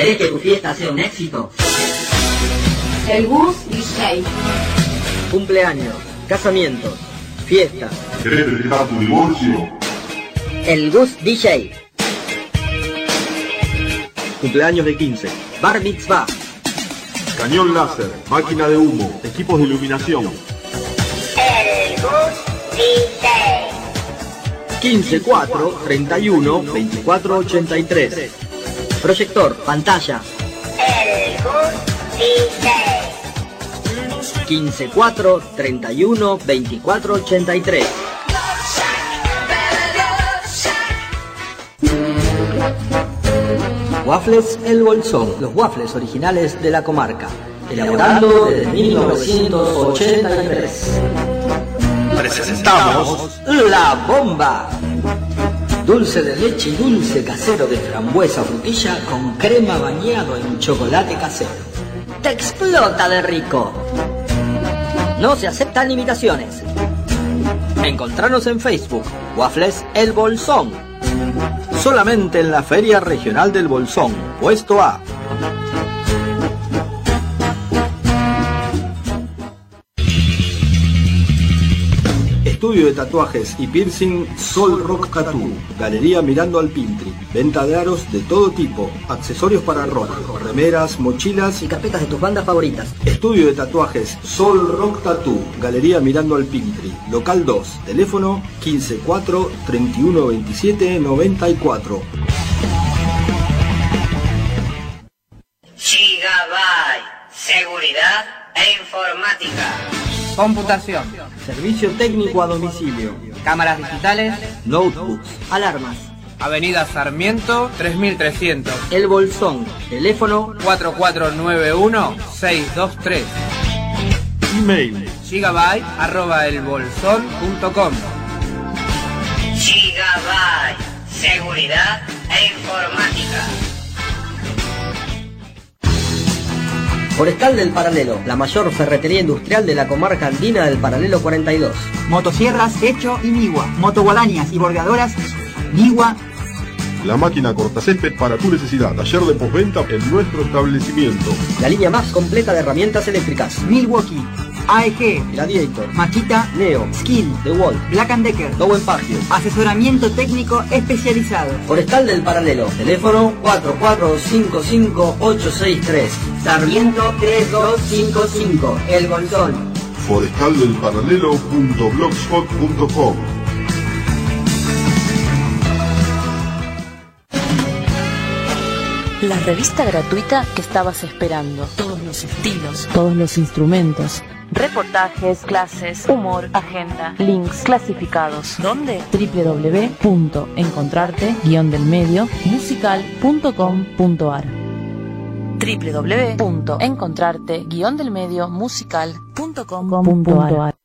¿Querés que tu fiesta sea un éxito? El Gus DJ. Cumpleaños, casamientos, fiestas. ¿Querés festejar tu divorcio? El Gus DJ. Cumpleaños de 15, bar mitzvah. Cañón láser, máquina de humo, equipos de iluminación. El Gus DJ. 15 4 31 24 83. Proyector, pantalla. El Gus DJ. 15 4 31 24 83. Waffles El Bolsón, los waffles originales de la comarca, elaborando desde 1983. Presentamos La Bomba. Dulce de leche y dulce casero de frambuesa frutilla con crema bañado en chocolate casero. Te explota de rico. No se aceptan imitaciones. Encontranos en Facebook, Waffles El Bolsón. Solamente en la Feria Regional del Bolsón, puesto A. Estudio de tatuajes y piercing Sol Rock Tattoo. Galería mirando al Piltri. Venta de aros de todo tipo. Accesorios para rock. Remeras, mochilas y carpetas de tus bandas favoritas. Estudio de tatuajes Sol Rock Tattoo. Galería mirando al Piltri. Local 2. Teléfono 15 4 31 27 94. Gigabyte. Seguridad e informática. Computación. Servicio técnico a domicilio. Cámaras digitales. Notebooks. Alarmas. Avenida Sarmiento 3300. El Bolsón. Teléfono 4491-623. Email. gigabyte@elbolsón.com. Gigabyte. Seguridad e informática. Forestal del Paralelo, la mayor ferretería industrial de la comarca andina del Paralelo 42. Motosierras Hecho y Niwa. Motoguadañas y bordeadoras Niwa. La máquina cortacésped para tu necesidad. Taller de postventa en nuestro establecimiento. La línea más completa de herramientas eléctricas. Milwaukee. AEG, Gladiator, Makita, Neo, Skill, DeWalt, Black & Decker, Dowen Pagio. Asesoramiento técnico especializado. Forestal del Paralelo, teléfono 4455863. Sarmiento 3255, El Bolsón. Forestaldelparalelo.blogspot.com. La revista gratuita que estabas esperando. Todos los estilos, todos los instrumentos. Reportajes, clases, humor, agenda, links clasificados. ¿Dónde? www.encontrarte-delmedio-musical.com.ar www.encontrarte-delmedio-musical.com.ar.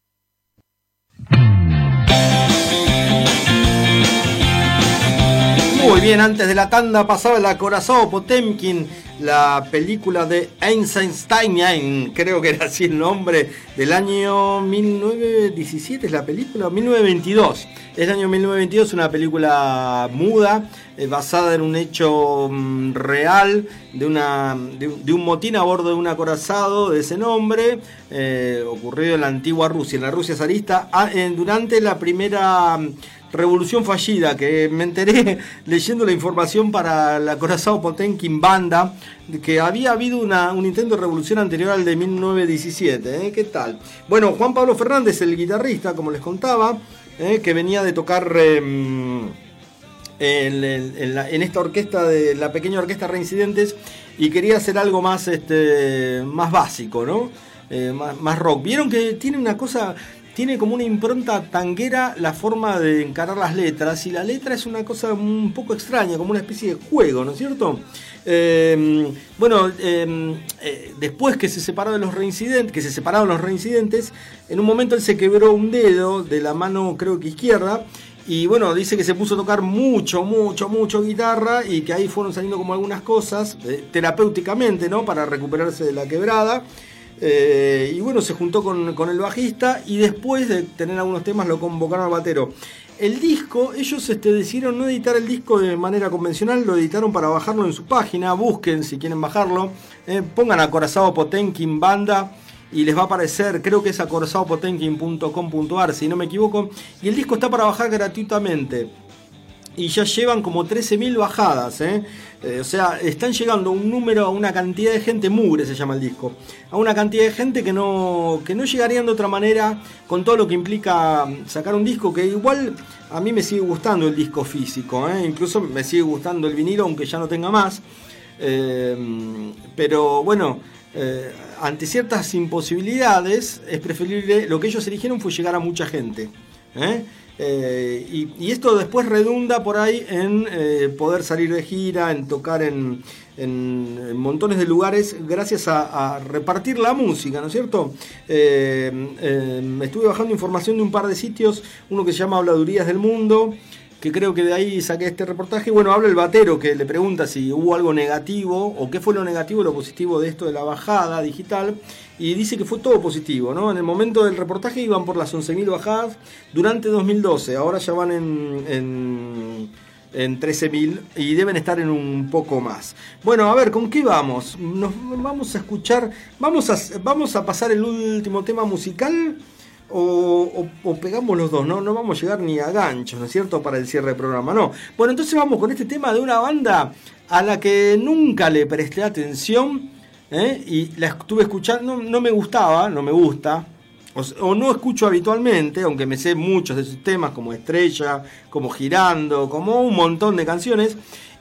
Muy bien, antes de la tanda pasaba el acorazado Potemkin, la película de Einstein, creo que era así el nombre, del año 1917, es la película, 1922. Es el año 1922, una película muda, basada en un hecho real, de un motín a bordo de un acorazado de ese nombre, ocurrido en la antigua Rusia, en la Rusia zarista, durante la primera revolución fallida, que me enteré leyendo la información para el acorazado Potemkin Banda, que había habido un intento de revolución anterior al de 1917. ¿Qué tal? Bueno, Juan Pablo Fernández, el guitarrista, como les contaba, que venía de tocar en esta orquesta, de la pequeña orquesta Reincidentes, y quería hacer algo más, más básico, ¿no? Más rock. Vieron que tiene una cosa... Tiene como una impronta tanguera la forma de encarar las letras, y la letra es una cosa un poco extraña, como una especie de juego, ¿no es cierto? Después que se separaron los Reincidentes, en un momento él se quebró un dedo de la mano, creo que izquierda, y bueno, dice que se puso a tocar mucho guitarra, y que ahí fueron saliendo como algunas cosas, terapéuticamente, ¿no? Para recuperarse de la quebrada. Y bueno, se juntó con el bajista y después de tener algunos temas lo convocaron al batero. El disco, ellos decidieron no editar el disco de manera convencional, lo editaron para bajarlo en su página. Busquen si quieren bajarlo, pongan Acorazado Potemkin Banda y les va a aparecer, creo que es acorazadopotemkin.com.ar si no me equivoco, y el disco está para bajar gratuitamente. Y ya llevan como 13.000 bajadas, o sea, están llegando a un número, a una cantidad de gente, mugre se llama el disco, a una cantidad de gente que no llegarían de otra manera con todo lo que implica sacar un disco, que igual a mí me sigue gustando el disco físico, incluso me sigue gustando el vinilo, aunque ya no tenga más, pero bueno, ante ciertas imposibilidades es preferible, lo que ellos eligieron fue llegar a mucha gente, y esto después redunda por ahí en poder salir de gira, en tocar en montones de lugares gracias a repartir la música, ¿no es cierto? Estuve bajando información de un par de sitios, uno que se llama Habladurías del Mundo, que creo que de ahí saqué este reportaje. Bueno, habla el batero que le pregunta si hubo algo negativo o qué fue lo negativo y lo positivo de esto de la bajada digital, y dice que fue todo positivo, ¿no? En el momento del reportaje iban por las 11.000 bajadas durante 2012, ahora ya van en 13.000 y deben estar en un poco más. Bueno, a ver, ¿con qué vamos? Nos vamos a escuchar, vamos a pasar el último tema musical. O pegamos los dos, ¿no? No vamos a llegar ni a ganchos, ¿no es cierto? Para el cierre del programa, no. Bueno, entonces vamos con este tema de una banda a la que nunca le presté atención, y la estuve escuchando, no me gustaba, no me gusta, o no escucho habitualmente, aunque me sé muchos de sus temas, como Estrella, como Girando, como un montón de canciones.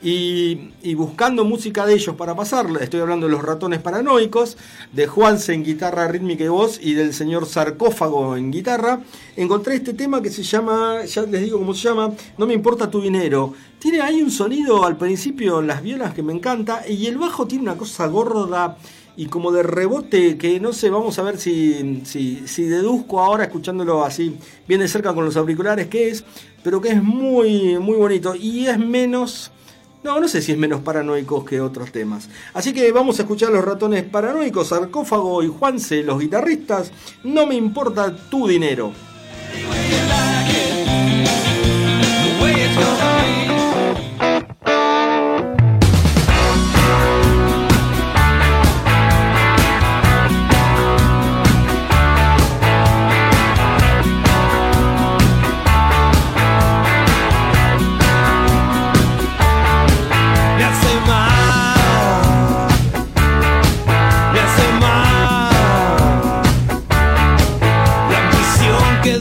Y buscando música de ellos para pasarla, estoy hablando de Los Ratones Paranoicos, de Juanse en guitarra rítmica y voz y del señor Sarcófago en guitarra, encontré este tema que se llama, ya les digo cómo se llama, No me importa tu dinero. Tiene ahí un sonido al principio en las violas que me encanta, y el bajo tiene una cosa gorda y como de rebote que no sé, vamos a ver si deduzco ahora escuchándolo así bien de cerca con los auriculares qué es, pero que es muy, muy bonito y es menos... No sé si es menos paranoicos que otros temas. Así que vamos a escuchar Los Ratones Paranoicos, Sarcófago y Juanse, los guitarristas, No me importa tu dinero. Que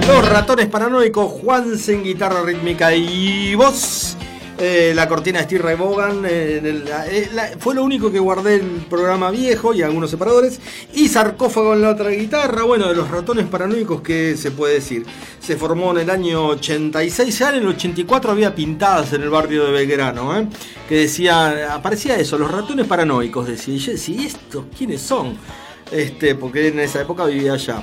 Los Ratones Paranoicos, Juanse en guitarra rítmica y voz. La cortina de Steve Ray Vaughan, fue lo único que guardé el programa viejo y algunos separadores. Y Sarcófago en la otra guitarra. Bueno, de los Ratones Paranoicos, ¿qué se puede decir? Se formó en el año 86, ya en el 84 había pintadas en el barrio de Belgrano, que decía, aparecía eso, los Ratones Paranoicos, decía. Y yo decía, ¿y estos quiénes son? Porque en esa época vivía allá.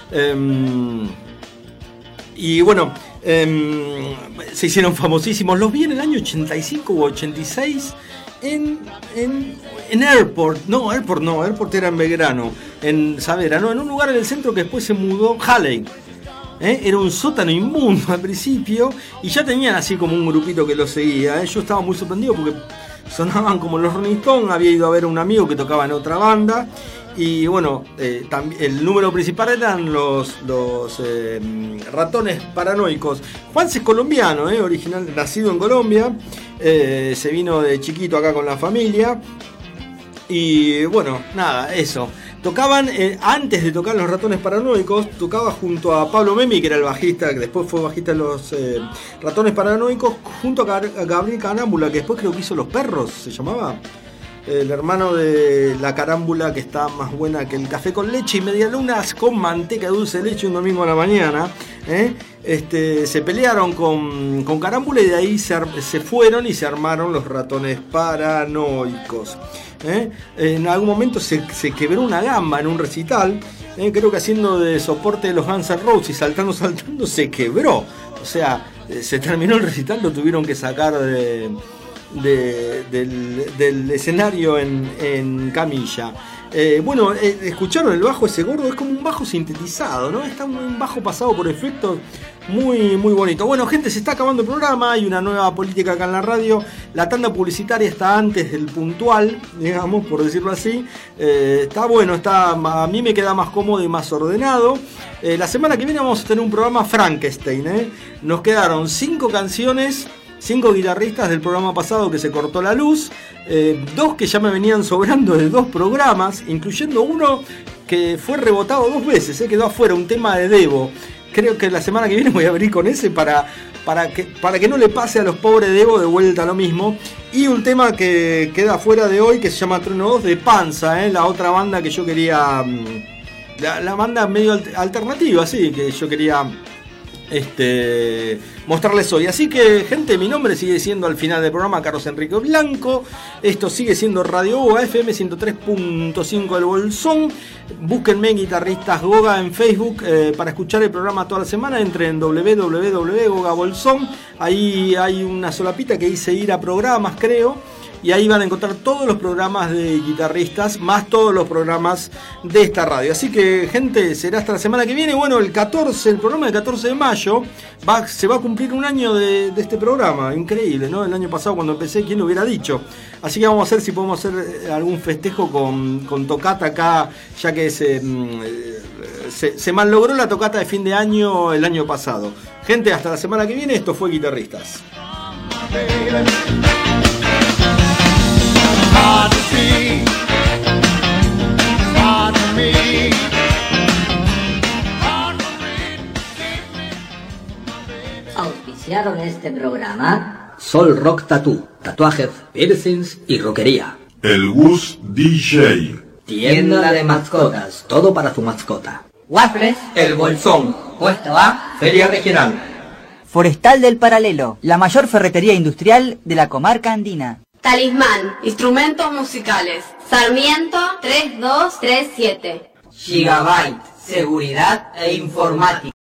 Y bueno, se hicieron famosísimos. Los vi en el año 85 o 86 en Airport. Airport era en Belgrano, en Saavedra, en un lugar en el centro que después se mudó, Halley. Era un sótano inmundo al principio y ya tenían así como un grupito que lo seguía. Yo estaba muy sorprendido porque sonaban como los Rolling Stones. Había ido a ver a un amigo que tocaba en otra banda. Y bueno, el número principal eran los Ratones Paranoicos. Juanse es colombiano, original, nacido en Colombia. Se vino de chiquito acá con la familia. Y bueno, nada, eso. Tocaban, antes de tocar los Ratones Paranoicos, tocaba junto a Pablo Memi, que era el bajista, que después fue bajista de los Ratones Paranoicos, junto a Gabriel Carámbula, que después creo que hizo Los Perros, se llamaba. El hermano de La Carámbula, que está más buena que el café con leche y medialunas con manteca de dulce de leche un domingo a la mañana. Se pelearon con Carámbula y de ahí se fueron y se armaron los Ratones Paranoicos. En algún momento se quebró una gamba en un recital, creo que haciendo de soporte de los Guns N' Roses, saltando se quebró. O sea, se terminó el recital, lo tuvieron que sacar del escenario en camilla. Escucharon el bajo ese gordo, es como un bajo sintetizado, ¿no? Está un bajo pasado por efectos muy, muy bonito. Bueno, gente, se está acabando el programa, hay una nueva política acá en la radio. La tanda publicitaria está antes del puntual, digamos, por decirlo así. Está bueno, a mí me queda más cómodo y más ordenado. La semana que viene vamos a tener un programa Frankenstein, Nos quedaron 5 canciones, 5 guitarristas del programa pasado que se cortó la luz, 2 que ya me venían sobrando de 2 programas, incluyendo uno que fue rebotado 2 veces, quedó afuera, un tema de Devo. Creo que la semana que viene voy a venir con ese para que no le pase a los pobres Devo de vuelta lo mismo. Y un tema que queda afuera de hoy, que se llama Trueno 2, de Panza, la otra banda que yo quería, la banda medio alternativa, sí, que yo quería mostrarles hoy. Así que, gente, mi nombre sigue siendo al final del programa Carlos Enrique Blanco. Esto sigue siendo Radio Goga FM 103.5 del Bolsón. Búsquenme en Guitarristas Goga en Facebook para escuchar el programa toda la semana. Entren en www.gogabolsón. Ahí hay una solapita que dice ir a programas, creo. Y ahí van a encontrar todos los programas de guitarristas, más todos los programas de esta radio. Así que, gente, será hasta la semana que viene. Bueno, el programa del 14 de mayo, se va a cumplir un año de este programa. Increíble, ¿no? El año pasado cuando empecé, ¿quién lo hubiera dicho? Así que vamos a ver si podemos hacer algún festejo con tocata acá, ya que se malogró la tocata de fin de año el año pasado. Gente, hasta la semana que viene. Esto fue Guitarristas. Auspiciaron este programa Sol Rock Tattoo, tatuajes, piercings y rockería. El Gus DJ. Tienda de mascotas, todo para su mascota. Waffles, El Bolsón. Puesto A, Feria Regional. Forestal del Paralelo, la mayor ferretería industrial de la comarca andina. Talismán, instrumentos musicales. Sarmiento 3237. Gigabyte, seguridad e informática.